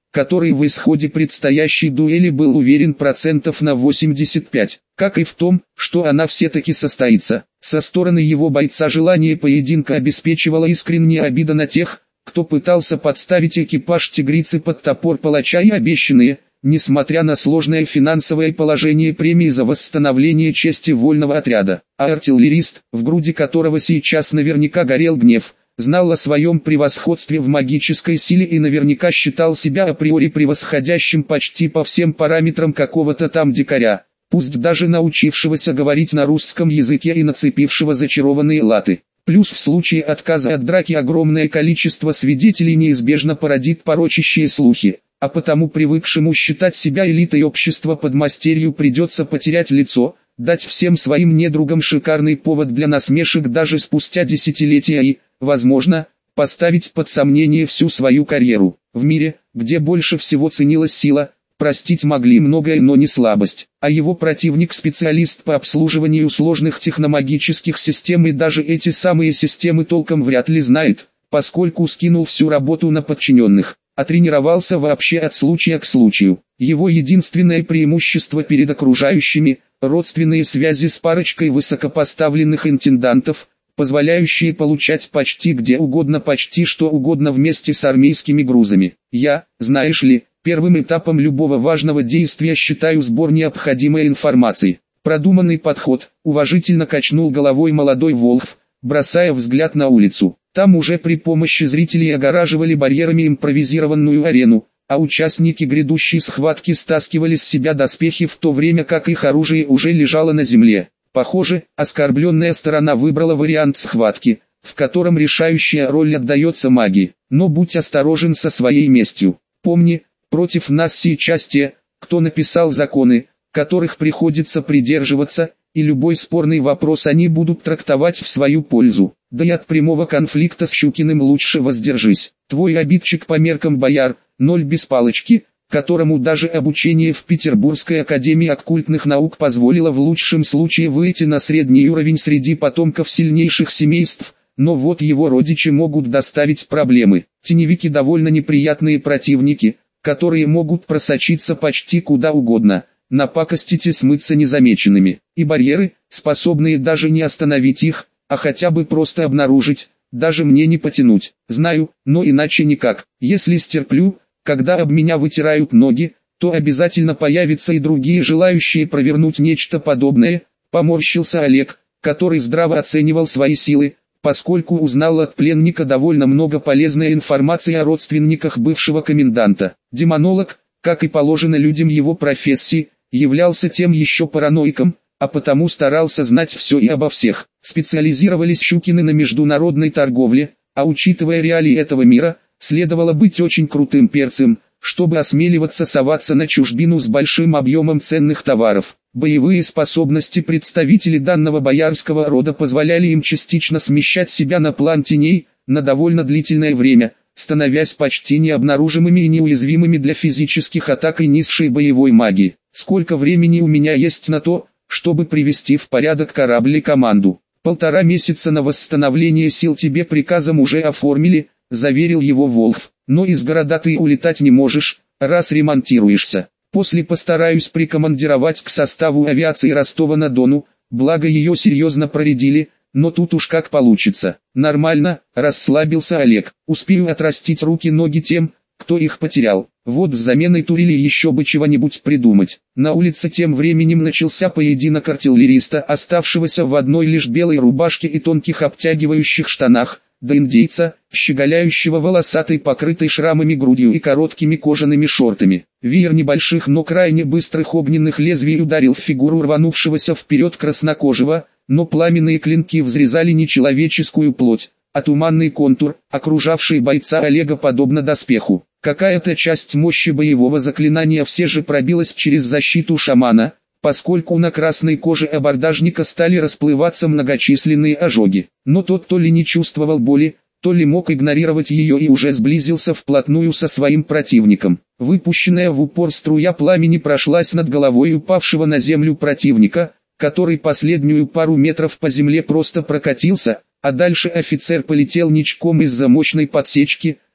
который в исходе предстоящей дуэли был уверен процентов на 85, как и в том, что она все-таки состоится. Со стороны его бойца желание поединка обеспечивала искренняя обида на тех, кто пытался подставить экипаж «Тигрицы» под топор палача и обещанные, несмотря на сложное финансовое положение, премии за восстановление чести вольного отряда. А артиллерист, в груди которого сейчас наверняка горел гнев, знал о своем превосходстве в магической силе и наверняка считал себя априори превосходящим почти по всем параметрам какого-то там дикаря, пусть даже научившегося говорить на русском языке и нацепившего зачарованные латы. Плюс в случае отказа от драки огромное количество свидетелей неизбежно породит порочащие слухи, а потому привыкшему считать себя элитой общества подмастерью придется потерять лицо, дать всем своим недругам шикарный повод для насмешек даже спустя десятилетия и, возможно, поставить под сомнение всю свою карьеру. В мире, где больше всего ценилась сила, простить могли многое, но не слабость. А его противник специалист по обслуживанию сложных техномагических систем, и даже эти самые системы толком вряд ли знает, поскольку скинул всю работу на подчиненных, а тренировался вообще от случая к случаю. Его единственное преимущество перед окружающими – родственные связи с парочкой высокопоставленных интендантов, позволяющие получать почти где угодно почти что угодно вместе с армейскими грузами. Я, знаешь ли, первым этапом любого важного действия считаю сбор необходимой информации. Продуманный подход, уважительно качнул головой молодой Волхв, бросая взгляд на улицу. Там уже при помощи зрителей огораживали барьерами импровизированную арену, а участники грядущей схватки стаскивали с себя доспехи, в то время как их оружие уже лежало на земле. Похоже, оскорбленная сторона выбрала вариант схватки, в котором решающая роль отдается магии. Но будь осторожен со своей местью. Помни, против нас сейчас те, кто написал законы, которых приходится придерживаться, и любой спорный вопрос они будут трактовать в свою пользу. Да и от прямого конфликта с Щукиным лучше воздержись. Твой обидчик по меркам бояр, ноль без палочки, которому даже обучение в Петербургской академии оккультных наук позволило в лучшем случае выйти на средний уровень среди потомков сильнейших семейств, но вот его родичи могут доставить проблемы. Теневики довольно неприятные противники, которые могут просочиться почти куда угодно, напакостить и смыться незамеченными. И барьеры, способные даже не остановить их, а хотя бы просто обнаружить, даже мне не потянуть. Знаю, но иначе никак. Если стерплю, когда об меня вытирают ноги, то обязательно появятся и другие желающие провернуть нечто подобное. Поморщился Олег, который здраво оценивал свои силы, поскольку узнал от пленника довольно много полезной информации о родственниках бывшего коменданта. Демонолог, как и положено людям его профессии, являлся тем еще параноиком, а потому старался знать все и обо всех. Специализировались Щукины на международной торговле, а учитывая реалии этого мира, следовало быть очень крутым перцем, чтобы осмеливаться соваться на чужбину с большим объемом ценных товаров. Боевые способности представителей данного боярского рода позволяли им частично смещать себя на план теней, на довольно длительное время, становясь почти необнаружимыми и неуязвимыми для физических атак и низшей боевой магии. Сколько времени у меня есть на то, чтобы привести в порядок корабль и команду? 1,5 месяца на восстановление сил тебе приказом уже оформили, заверил его Волхв. Но из города ты улетать не можешь, раз ремонтируешься. После постараюсь прикомандировать к составу авиации Ростова-на-Дону, благо ее серьезно проредили, но тут уж как получится. Нормально, расслабился Олег. Успею отрастить руки-ноги тем, кто их потерял. Вот с заменой турели еще бы чего-нибудь придумать. На улице тем временем начался поединок артиллериста, оставшегося в одной лишь белой рубашке и тонких обтягивающих штанах, до индейца, щеголяющего волосатой покрытой шрамами грудью и короткими кожаными шортами. Веер небольших, но крайне быстрых огненных лезвий ударил в фигуру рванувшегося вперед краснокожего, но пламенные клинки взрезали не человеческую плоть, а туманный контур, окружавший бойца Олега подобно доспеху. Какая-то часть мощи боевого заклинания все же пробилась через защиту шамана, поскольку на красной коже абордажника стали расплываться многочисленные ожоги. Но тот то ли не чувствовал боли, то ли мог игнорировать ее и уже сблизился вплотную со своим противником. Выпущенная в упор струя пламени прошлась над головой упавшего на землю противника, который последнюю пару метров по земле просто прокатился, а дальше офицер полетел ничком из-за мощной подсечки,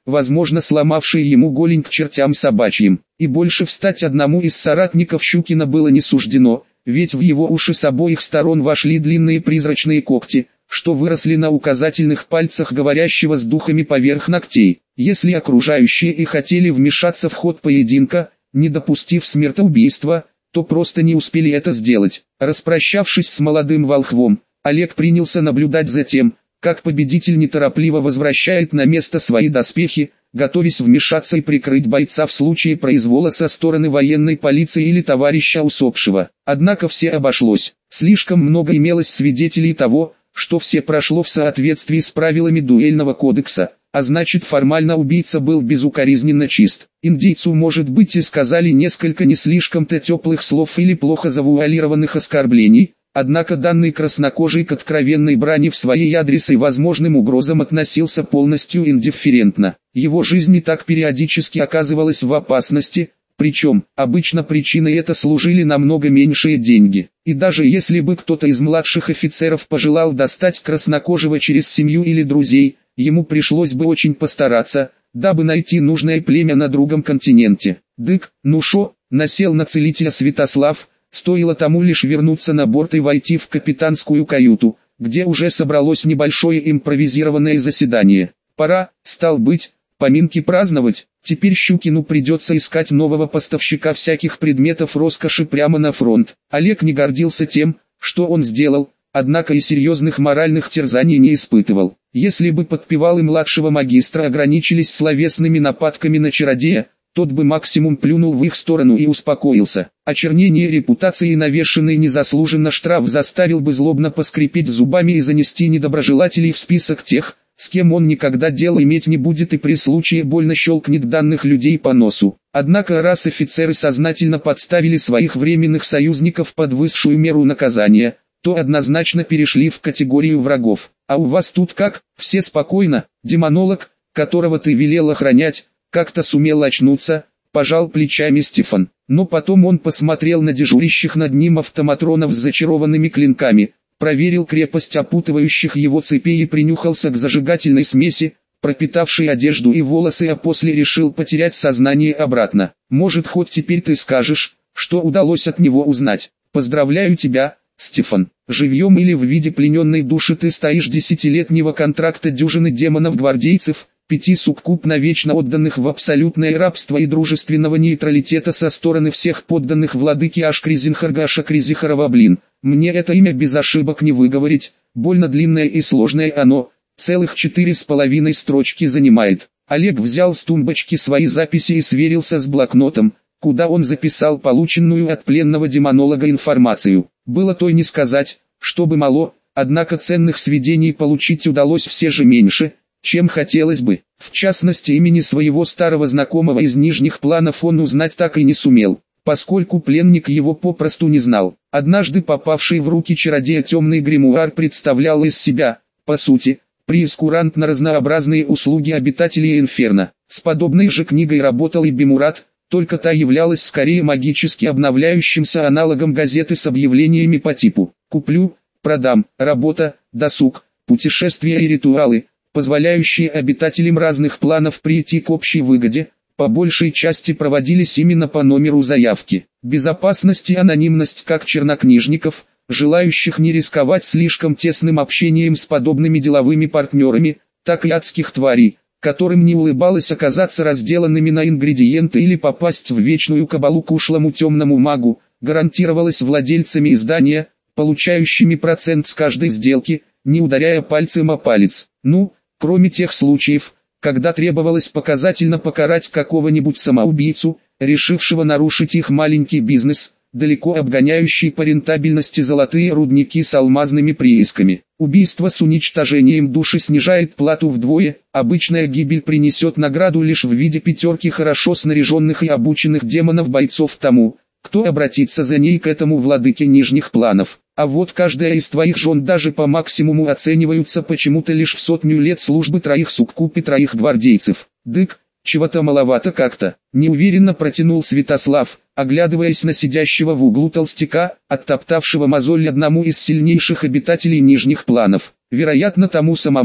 возможно сломавшие ему голень к чертям собачьим. И больше встать одному из соратников Щукина было не суждено, ведь в его уши с обоих сторон вошли длинные призрачные когти, что выросли на указательных пальцах говорящего с духами поверх ногтей. Если окружающие и хотели вмешаться в ход поединка, не допустив смертоубийства, то просто не успели это сделать. Распрощавшись с молодым волхвом, Олег принялся наблюдать за тем, как победитель неторопливо возвращает на место свои доспехи, готовясь вмешаться и прикрыть бойца в случае произвола со стороны военной полиции или товарища усопшего. Однако все обошлось. Слишком много имелось свидетелей того, что все прошло в соответствии с правилами дуэльного кодекса, а значит формально убийца был безукоризненно чист. Индейцу, может быть, и сказали несколько не слишком-то теплых слов или плохо завуалированных оскорблений, однако данный краснокожий к откровенной брани в своей адрес и возможным угрозам относился полностью индифферентно. Его жизнь и так периодически оказывалась в опасности, причем, обычно причиной это служили намного меньшие деньги. И даже если бы кто-то из младших офицеров пожелал достать краснокожего через семью или друзей, ему пришлось бы очень постараться, дабы найти нужное племя на другом континенте. Дык, ну шо, насел на целителя Святослав, стоило тому лишь вернуться на борт и войти в капитанскую каюту, где уже собралось небольшое импровизированное заседание. Пора, стал быть, поминки праздновать. Теперь Щукину придется искать нового поставщика всяких предметов роскоши прямо на фронт. Олег не гордился тем, что он сделал, однако и серьезных моральных терзаний не испытывал. Если бы подпевалы младшего магистра ограничились словесными нападками на чародея, тот бы максимум плюнул в их сторону и успокоился. Очернение репутации и навешенный незаслуженно штраф заставил бы злобно поскрипеть зубами и занести недоброжелателей в список тех, с кем он никогда дела иметь не будет и при случае больно щелкнет данных людей по носу. Однако раз офицеры сознательно подставили своих временных союзников под высшую меру наказания, то однозначно перешли в категорию врагов. А у вас тут как? Все спокойно? Демонолог, которого ты велел охранять, как-то сумел очнуться, пожал плечами Стефан. Но потом он посмотрел на дежурящих над ним автоматронов с зачарованными клинками, проверил крепость опутывающих его цепей и принюхался к зажигательной смеси, пропитавшей одежду и волосы, а после решил потерять сознание обратно. Может, хоть теперь ты скажешь, что удалось от него узнать. Поздравляю тебя, Стефан. Живьем или в виде плененной души ты стоишь десятилетнего контракта дюжины демонов-гвардейцев, 5 суккуб навечно отданных в абсолютное рабство и дружественного нейтралитета со стороны всех подданных владыки Ашкризинхарга Ашакризихарова. Мне это имя без ошибок не выговорить, больно длинное и сложное оно, целых 4,5 строчки занимает. Олег взял с тумбочки свои записи и сверился с блокнотом, куда он записал полученную от пленного демонолога информацию. Было то и не сказать, чтобы мало, однако ценных сведений получить удалось все же меньше, чем хотелось бы. В частности, имени своего старого знакомого из нижних планов он узнать так и не сумел, поскольку пленник его попросту не знал. Однажды попавший в руки чародея темный гримуар представлял из себя, по сути, прейскурант на разнообразные услуги обитателей Инферно. С подобной же книгой работал и Бимурат, только та являлась скорее магически обновляющимся аналогом газеты с объявлениями по типу «Куплю», «Продам», «Работа», «Досуг», «Путешествия» и «Ритуалы», позволяющие обитателям разных планов прийти к общей выгоде, по большей части проводились именно по номеру заявки. Безопасность и анонимность как чернокнижников, желающих не рисковать слишком тесным общением с подобными деловыми партнерами, так и адских тварей, которым не улыбалось оказаться разделанными на ингредиенты или попасть в вечную кабалу к ушлому темному магу, гарантировалось владельцами издания, получающими процент с каждой сделки, не ударяя пальцем о палец. Ну, кроме тех случаев, когда требовалось показательно покарать какого-нибудь самоубийцу, решившего нарушить их маленький бизнес, далеко обгоняющий по рентабельности золотые рудники с алмазными приисками. Убийство с уничтожением души снижает плату вдвое, обычная гибель принесет награду лишь в виде 5 хорошо снаряженных и обученных демонов-бойцов тому, кто обратится за ней к этому владыке нижних планов. А вот каждая из твоих жен даже по максимуму оцениваются почему-то лишь в 100 лет службы 3 суккуб и 3 гвардейцев. Дык, чего-то маловато как-то, неуверенно протянул Святослав, оглядываясь на сидящего в углу толстяка, оттоптавшего мозоль одному из сильнейших обитателей нижних планов. Вероятно, тому самому,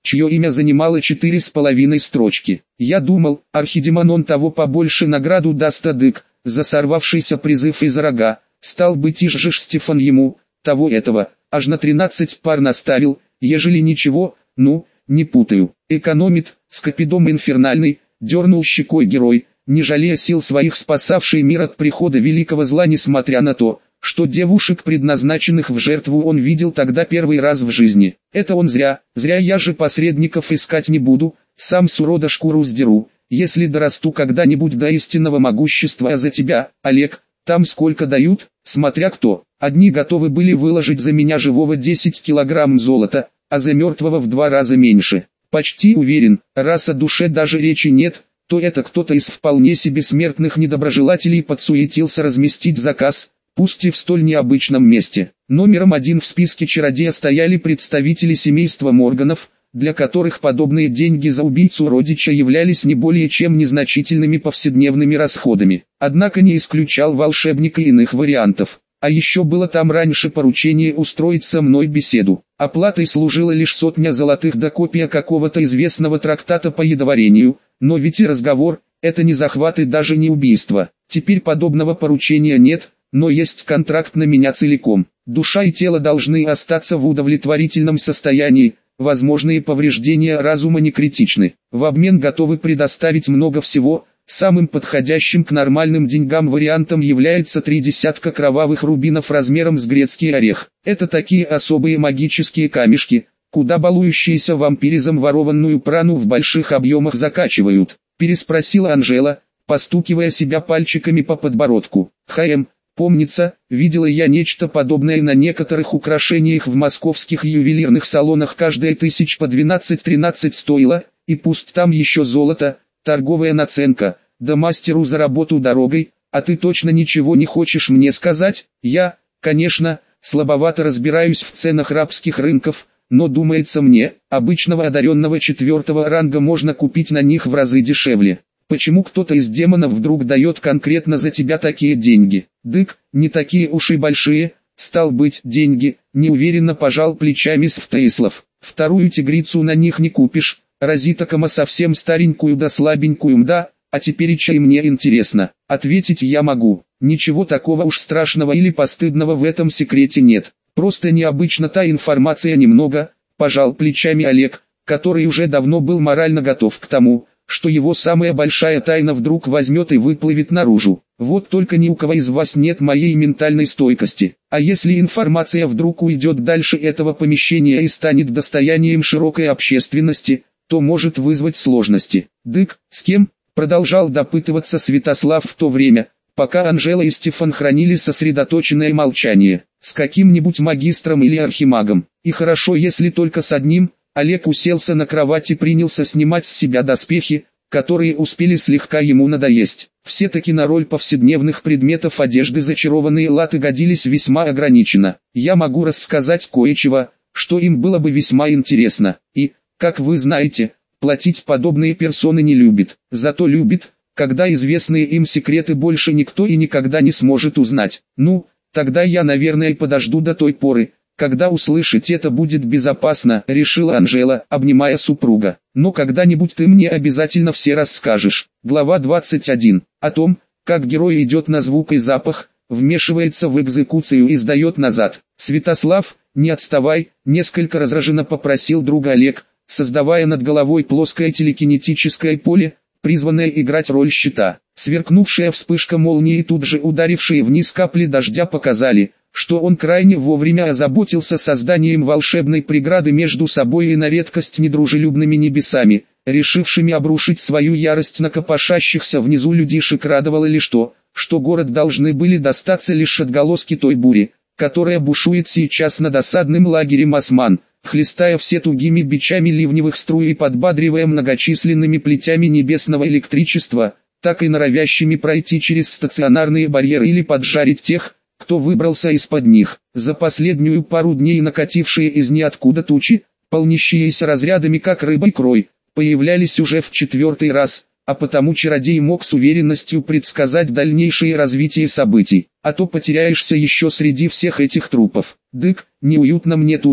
чье имя занимало 4,5 строчки. Я думал, архидемон он того побольше награду даст адык, за сорвавшийся призыв из рога, стал быть ижжешь Стефан ему, того этого, аж на 13 пар наставил, ежели ничего, ну, не путаю. Экономит, скопидом инфернальный, дернул щекой герой, не жалея сил своих спасавший мир от прихода великого зла, несмотря на то, что девушек, предназначенных в жертву, он видел тогда первый раз в жизни. Это он зря я же посредников искать не буду, сам с урода шкуру сдеру, если дорасту когда-нибудь до истинного могущества. А за тебя, Олег, там сколько дают, смотря кто. Одни готовы были выложить за меня живого 10 килограмм золота, а за мертвого в 2 раза меньше. Почти уверен, раз о душе даже речи нет, то это кто-то из вполне себе смертных недоброжелателей подсуетился разместить заказ, пусть и в столь необычном месте. Номером 1 в списке чародея стояли представители семейства Морганов, для которых подобные деньги за убийцу родича являлись не более чем незначительными повседневными расходами. Однако не исключал волшебника иных вариантов. А еще было там раньше поручение устроить со мной беседу. Оплатой служила лишь 100 золотых да копия какого-то известного трактата по ядоварению, но ведь и разговор, это не захват и даже не убийство. Теперь подобного поручения нет, но есть контракт на меня целиком. Душа и тело должны остаться в удовлетворительном состоянии, возможные повреждения разума не критичны. В обмен готовы предоставить много всего. Самым подходящим к нормальным деньгам вариантом является 3 десятка кровавых рубинов размером с грецкий орех. Это такие особые магические камешки, куда балующиеся вампиризм ворованную прану в больших объемах закачивают. Переспросила Анжела, постукивая себя пальчиками по подбородку. Помнится, видела я нечто подобное на некоторых украшениях в московских ювелирных салонах, каждая тысяч по 12-13 стоила, и пусть там еще золото, торговая наценка, да мастеру за работу дорогой. А ты точно ничего не хочешь мне сказать? Я, конечно, слабовато разбираюсь в ценах рабских рынков, но думается мне, обычного одаренного 4-го ранга можно купить на них в разы дешевле. Почему кто-то из демонов вдруг дает конкретно за тебя такие деньги? Дык, не такие уж и большие, стал быть, деньги, неуверенно пожал плечами Свтеислав. Вторую тигрицу на них не купишь, разитокома совсем старенькую да слабенькую, мда, а тепереча и мне интересно. Ответить я могу, ничего такого уж страшного или постыдного в этом секрете нет. Просто необычно та информация немного, пожал плечами Олег, который уже давно был морально готов к тому, что его самая большая тайна вдруг возьмет и выплывет наружу. Вот только ни у кого из вас нет моей ментальной стойкости. А если информация вдруг уйдет дальше этого помещения и станет достоянием широкой общественности, то может вызвать сложности. Дык, с кем? Продолжал допытываться Святослав в то время, пока Анжела и Стефан хранили сосредоточенное молчание. С каким-нибудь магистром или архимагом. И хорошо, если только с одним. Олег уселся на кровать и принялся снимать с себя доспехи, которые успели слегка ему надоесть. Все-таки на роль повседневных предметов одежды зачарованные латы годились весьма ограниченно. Я могу рассказать кое-чего, что им было бы весьма интересно. И, как вы знаете, платить подобные персоны не любит. Зато любит, когда известные им секреты больше никто и никогда не сможет узнать. Ну, тогда я, наверное, подожду до той поры, когда услышать это будет безопасно, решила Анжела, обнимая супруга. Но когда-нибудь ты мне обязательно все расскажешь. Глава 21. О том, как герой идет на звук и запах, вмешивается в экзекуцию и сдает назад. Святослав, не отставай, несколько раздраженно попросил друга Олег, создавая над головой плоское телекинетическое поле, призванное играть роль щита. Сверкнувшая вспышка молнии и тут же ударившие вниз капли дождя показали, что он крайне вовремя озаботился созданием волшебной преграды между собой и на редкость недружелюбными небесами, решившими обрушить свою ярость на копошащихся внизу людишек. Радовало лишь то, что город должны были достаться лишь отголоски той бури, которая бушует сейчас над осадным лагерем осман, хлестая все тугими бичами ливневых струй и подбадривая многочисленными плетями небесного электричества, так и норовящими пройти через стационарные барьеры или поджарить тех, кто выбрался из-под них. За последнюю пару дней накатившие из ниоткуда тучи, полнящиеся разрядами как рыбой крой, появлялись уже в 4-й раз, а потому чародей мог с уверенностью предсказать дальнейшее развитие событий. А то потеряешься еще среди всех этих трупов. Дык, неуютно мне тута,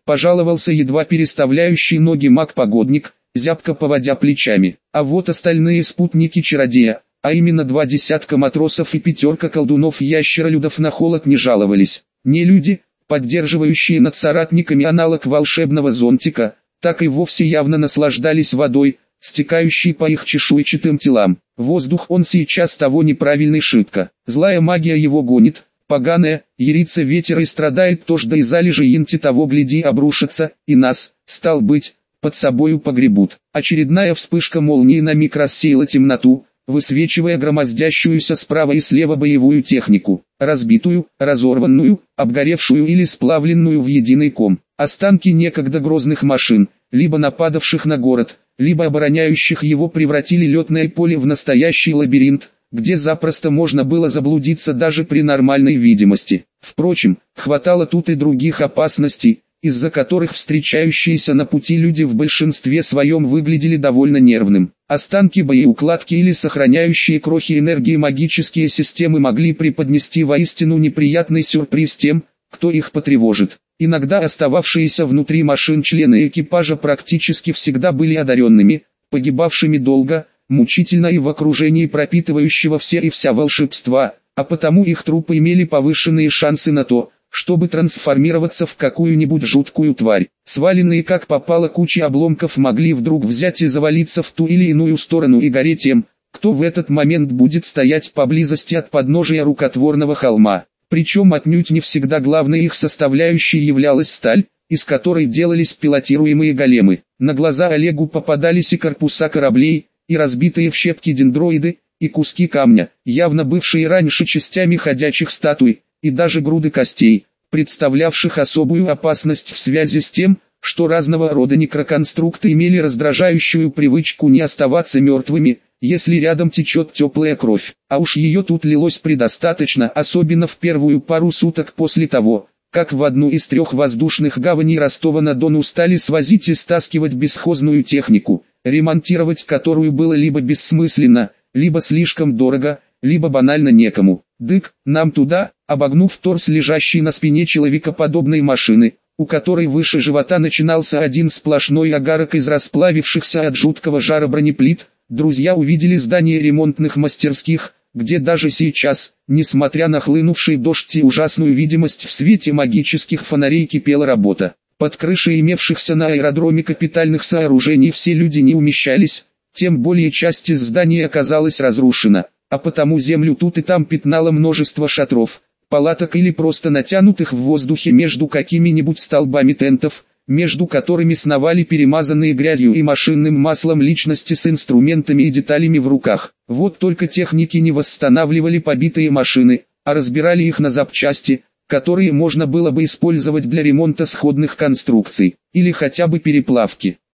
пожаловался едва переставляющий ноги маг-погодник, зябко поводя плечами. А вот остальные спутники чародея, а именно 2 десятка матросов и 5 колдунов-ящеролюдов на холод не жаловались. Не люди, поддерживающие над соратниками аналог волшебного зонтика, так и вовсе явно наслаждались водой, стекающей по их чешуйчатым телам. Воздух он сейчас того неправильный шибко. Злая магия его гонит, поганая, ярится ветер и страдает то, да и залежи инти того гляди обрушатся, и нас, стал быть, под собою погребут. Очередная вспышка молнии на миг рассеяла темноту, высвечивая громоздящуюся справа и слева боевую технику, разбитую, разорванную, обгоревшую или сплавленную в единый ком. Останки некогда грозных машин, либо нападавших на город, либо обороняющих его, превратили летное поле в настоящий лабиринт, где запросто можно было заблудиться даже при нормальной видимости. Впрочем, хватало тут и других опасностей, из-за которых встречающиеся на пути люди в большинстве своем выглядели довольно нервным. Останки боеукладки или сохраняющие крохи энергии магические системы могли преподнести воистину неприятный сюрприз тем, кто их потревожит. Иногда остававшиеся внутри машин члены экипажа практически всегда были одаренными, погибавшими долго, мучительно и в окружении пропитывающего все и вся волшебства, а потому их трупы имели повышенные шансы на то, чтобы трансформироваться в какую-нибудь жуткую тварь. Сваленные как попало кучи обломков могли вдруг взять и завалиться в ту или иную сторону и гореть тем, кто в этот момент будет стоять поблизости от подножия рукотворного холма. Причем отнюдь не всегда главной их составляющей являлась сталь, из которой делались пилотируемые големы. На глаза Олегу попадались и корпуса кораблей, и разбитые в щепки дендроиды, и куски камня, явно бывшие раньше частями ходячих статуй, и даже груды костей, представлявших особую опасность в связи с тем, что разного рода некроконструкты имели раздражающую привычку не оставаться мертвыми, если рядом течет теплая кровь. А уж ее тут лилось предостаточно, особенно в первую пару суток после того, как в одну из 3 воздушных гаваней Ростова-на-Дону стали свозить и стаскивать бесхозную технику, ремонтировать которую было либо бессмысленно, либо слишком дорого, либо банально некому. «Дык, нам туда», обогнув торс лежащей на спине человекоподобной машины, у которой выше живота начинался один сплошной огарок из расплавившихся от жуткого жара бронеплит, друзья увидели здание ремонтных мастерских, где даже сейчас, несмотря на хлынувший дождь и ужасную видимость в свете магических фонарей, кипела работа. Под крышей имевшихся на аэродроме капитальных сооружений все люди не умещались, тем более часть из здания оказалась разрушена, а потому землю тут и там пятнало множество шатров, палаток или просто натянутых в воздухе между какими-нибудь столбами тентов, между которыми сновали перемазанные грязью и машинным маслом личности с инструментами и деталями в руках. Вот только техники не восстанавливали побитые машины, а разбирали их на запчасти, которые можно было бы использовать для ремонта сходных конструкций, или хотя бы переплавки.